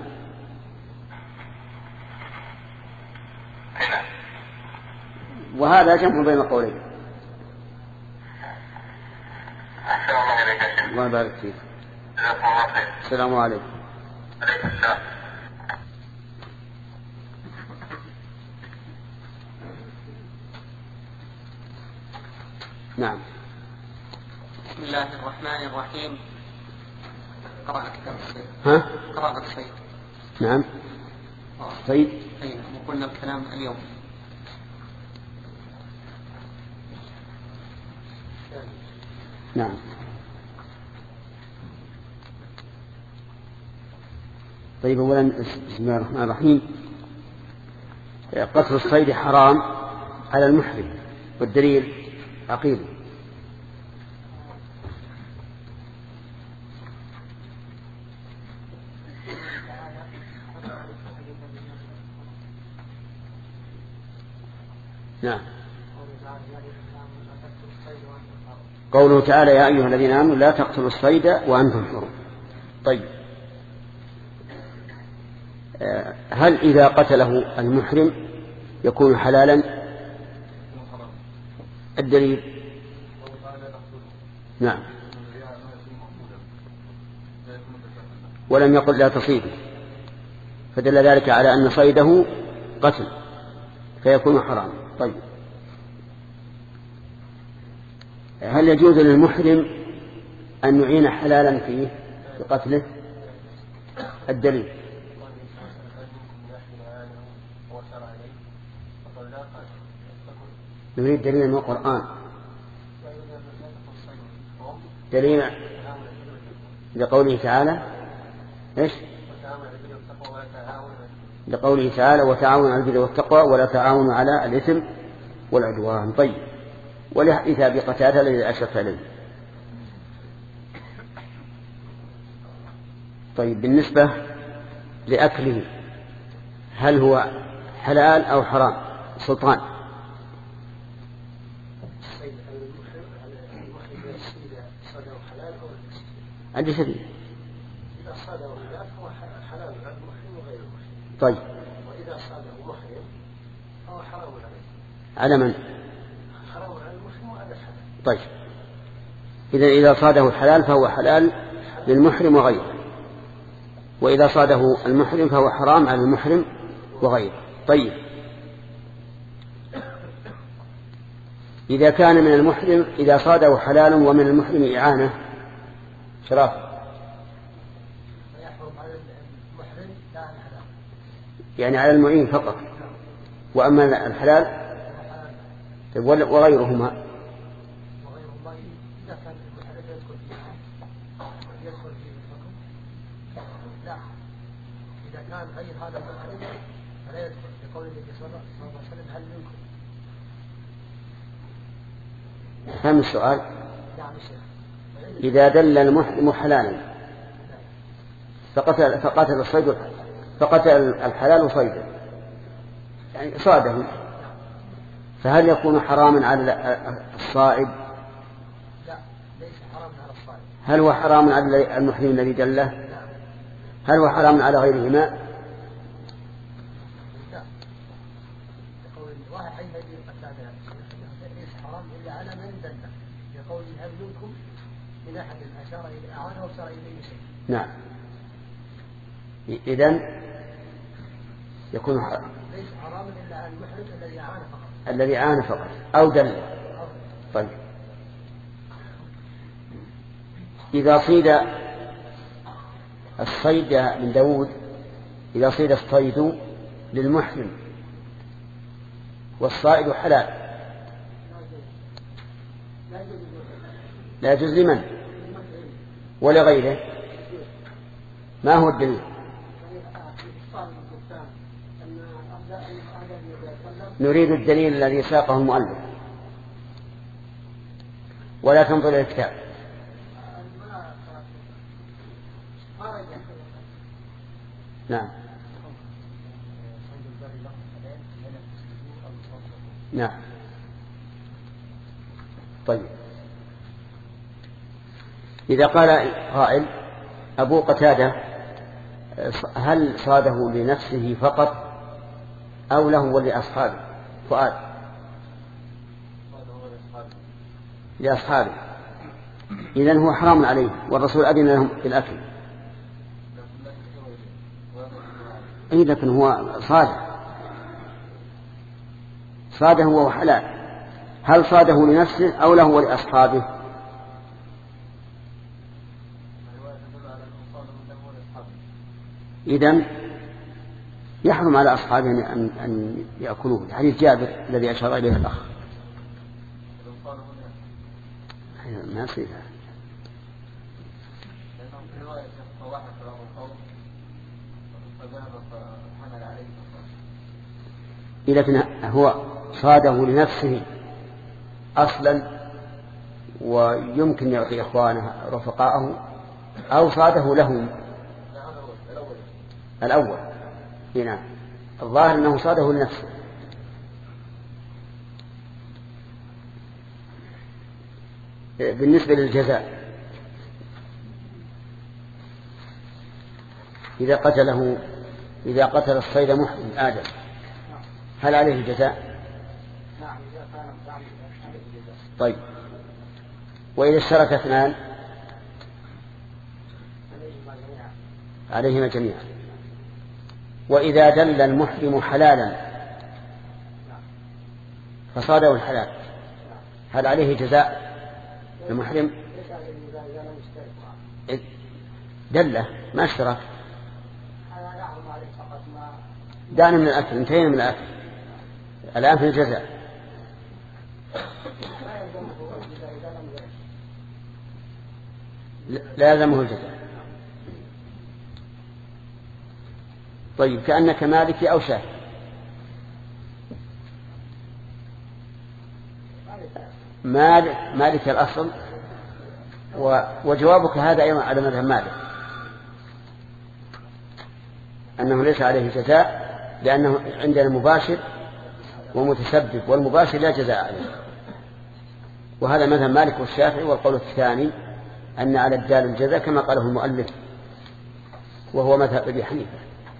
هنا. وهذا جمع بين القولين. أحسن الله إليك يا شيخ. الله يبارك فيك. جزاكم الله خير. السلام عليكم. عليكم السلام. نعم. بسم الله الرحمن الرحيم. قراءة كتاب الصيد. ها؟ قراءة الصيد. نعم. صيد. أي وقلنا الكلام اليوم. نعم. طيب أولا بسم الله الرحمن الرحيم. قتل الصيد حرام على المحرم، والدليل عقيل. نعم. قوله تعالى يا أيها الذين آمنوا لا تقتلوا الصيد وأنتم حرم. طيب هل إذا قتله المحرم يكون حلالا؟ الدليل نعم. ولم يقل لا تصيده، فدل ذلك على أن صيده قتل فيكون حرام. طيب هل يجوز للمحرم أن يعين حلالا فيه بقتله؟ الدليل نريد دليل من القرآن. دليل لقوله تعالى إيش؟ لقوله تعالى وتعاونوا على البر والتقوى ولا تعاونوا على الإثم والعدوان. طيب ولحديث أبي قتادة الذي أشرت عليه. طيب بالنسبة لأكله هل هو حلال أو حرام؟ سلطان. عندي سبيل. إذا صاده ذات هو حلال على المحرم وغير المحرم. طيب. وإذا صاده محرم فهو حرام عليه. على من؟ حرام على المحرم وعلى الحلال. طيب. إذا إذا صاده الحلال فهو حلال للمحرم وغيره، وإذا صاده المحرم فهو حرام على المحرم وغيره. طيب إذا كان من المحرم إذا صاده حلال ومن المحرم إعانة شراف فيحرم على المحرم لا على الحلال. يعني على المعين فقط. وأما الحلال وغيرهما إذا كان غير هذا المحرم فلا يدخل لقول النبي صلى الله عليه وسلم هل منكم. فهم السؤال؟ نعم الشيخ. إذا دل المحرم حلالا فقتل فقتل الصيد فقتل الحلال صيدا يعني صاده، فهل يكون حراما على الصائد؟ لا ليس حراما على الصائد. هل هو حرام على المحرم الذي دله؟ هل هو حرام على غيرهما؟ لا. يقول واحد حي الذي قتل ليس حرام إلا على من دله يقول هل منكم من أحد أشار إلى أعانه وأشار إليه شيء. نعم. إذن يكون حرام. ليس حراما إلا على المحرم الذي أعان فقط. الذي أعان فقط أو دل. طيب إذا صيد الصيد من داود، إذا صيد الصيد للمحرم والصائد حلال لا يجوز لمن ولغيره، ما هو الدليل؟ نريد الدليل الذي ساقه المؤلف ولا تنظر إلى الكتاب. نعم نعم. طيب إذا قال قائل أبو قتادة هل صاده لنفسه فقط أو له ولأصحابه؟ فؤاد لأصحابه، إذن هو حرام عليه والرسول أذن لهم بالأكل. أي لكن هو صاده صاده وهو حلال، هل صاده لنفسه أو له ولأصحابه؟ إذن يحرم على أصحابه أن, أن يأكلوه. حديث جابر الذي أشار إليه الأخ ما يصير. إذا كان هو صاده لنفسه أصلا ويمكن يعطي إخوانه رفقاءه أو صاده لهم الأول هنا الظاهر أنه صاده لنفسه. بالنسبة للجزاء إذا قتله إذا قتل الصيد محرم آدم هل عليه جزاء؟ طيب وإذا اشترك اثنان عليهما جميعا. وإذا دل المحرم حلالا فصاده الحلال هل عليه جزاء المحرم؟ دله ما اشترك. دعنا من الأكل، انتهينا من الأكل، الآن في الجزاء. لا يلزمه الجزاء. طيب كأنك مالكي أو شافعي. مالك مالك الأصل وجوابك هذا أيضا على مذهب مالك أنه ليس عليه جزاء لأنه عندنا مباشر ومتسبب والمباشر لا جزاء عليه. وهذا مذهب مالك والشافعي. والقول الثاني أن على الدال الجزاء كما قاله المؤلف وهو مذهب أبي حنيفة.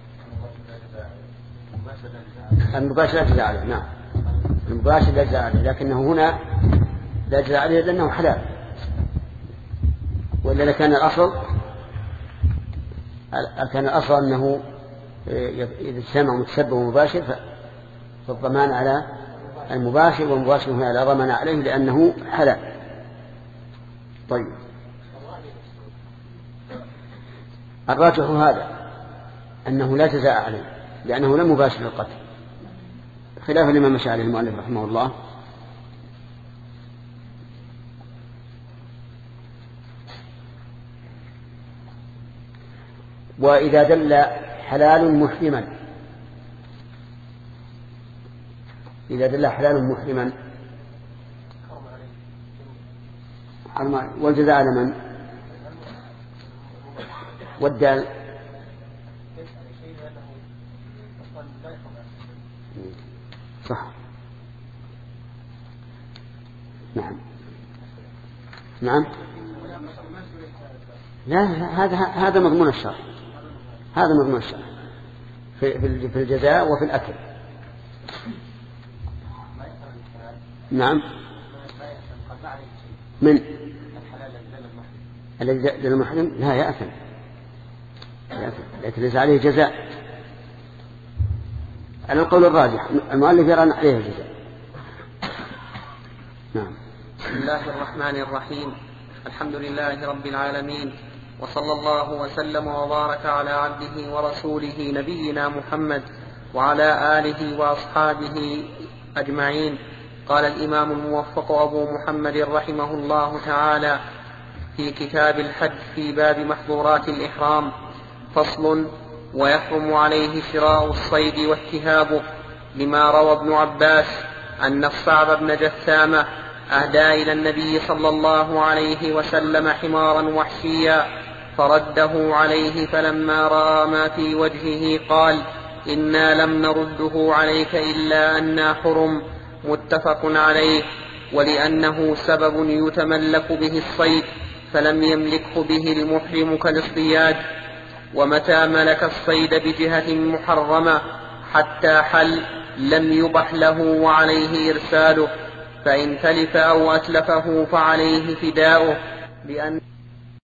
المباشر لا جزاء عليه. نعم المباشر لا جزاء عليه لكنه هنا لا جزاء عليه لأنه حلال. وإلا كان الأصل كان الأصل أنه إذا اجتمع متسبب ومباشر فالضمان على المباشر والمباشر هنا لا ضمان عليه لأنه حلال. طيب الراجح هذا أنه لا جزاء عليه لأنه لم يباشر القتل، خلافا لما مشى عليه المؤلف رحمه الله. وإذا دل حلال محرما إذا دل حلال محرما والجزاء على من؟ والدال صح. نعم نعم لا هذا هذا مضمون الشرع، هذا مضمون الشرع في في الجزاء وفي الأكل. نعم من الذي دل المحرم لا يأثم، لكن ليس عليه جزاء على القول الراجح. المؤلف يرى عليه جزاء. نعم. بسم الله الرحمن الرحيم. الحمد لله رب العالمين، وصلى الله وسلم وبارك على عبده ورسوله نبينا محمد وعلى آله وأصحابه أجمعين. قال الإمام الموفق أبو محمد رحمه الله تعالى في كتاب الحج في باب محظورات الإحرام: فصل: ويحرم عليه شراء الصيد واتهابه، لما روى ابن عباس أن الصعب بن جثامة أهدى إلى النبي صلى الله عليه وسلم حمارا وحشيا فرده عليه، فلما رأى ما في وجهه قال: إنا لم نرده عليك إلا أنا حرم. متفق عليه. ولأنه سبب يتملك به الصيد فلم يملكه به المحرم كالاصطياد. ومتى ملك الصيد بجهة محرمة حتى حل لم يبح له وعليه إرساله، فإن تلف أو أتلفه فعليه فداؤه، لأن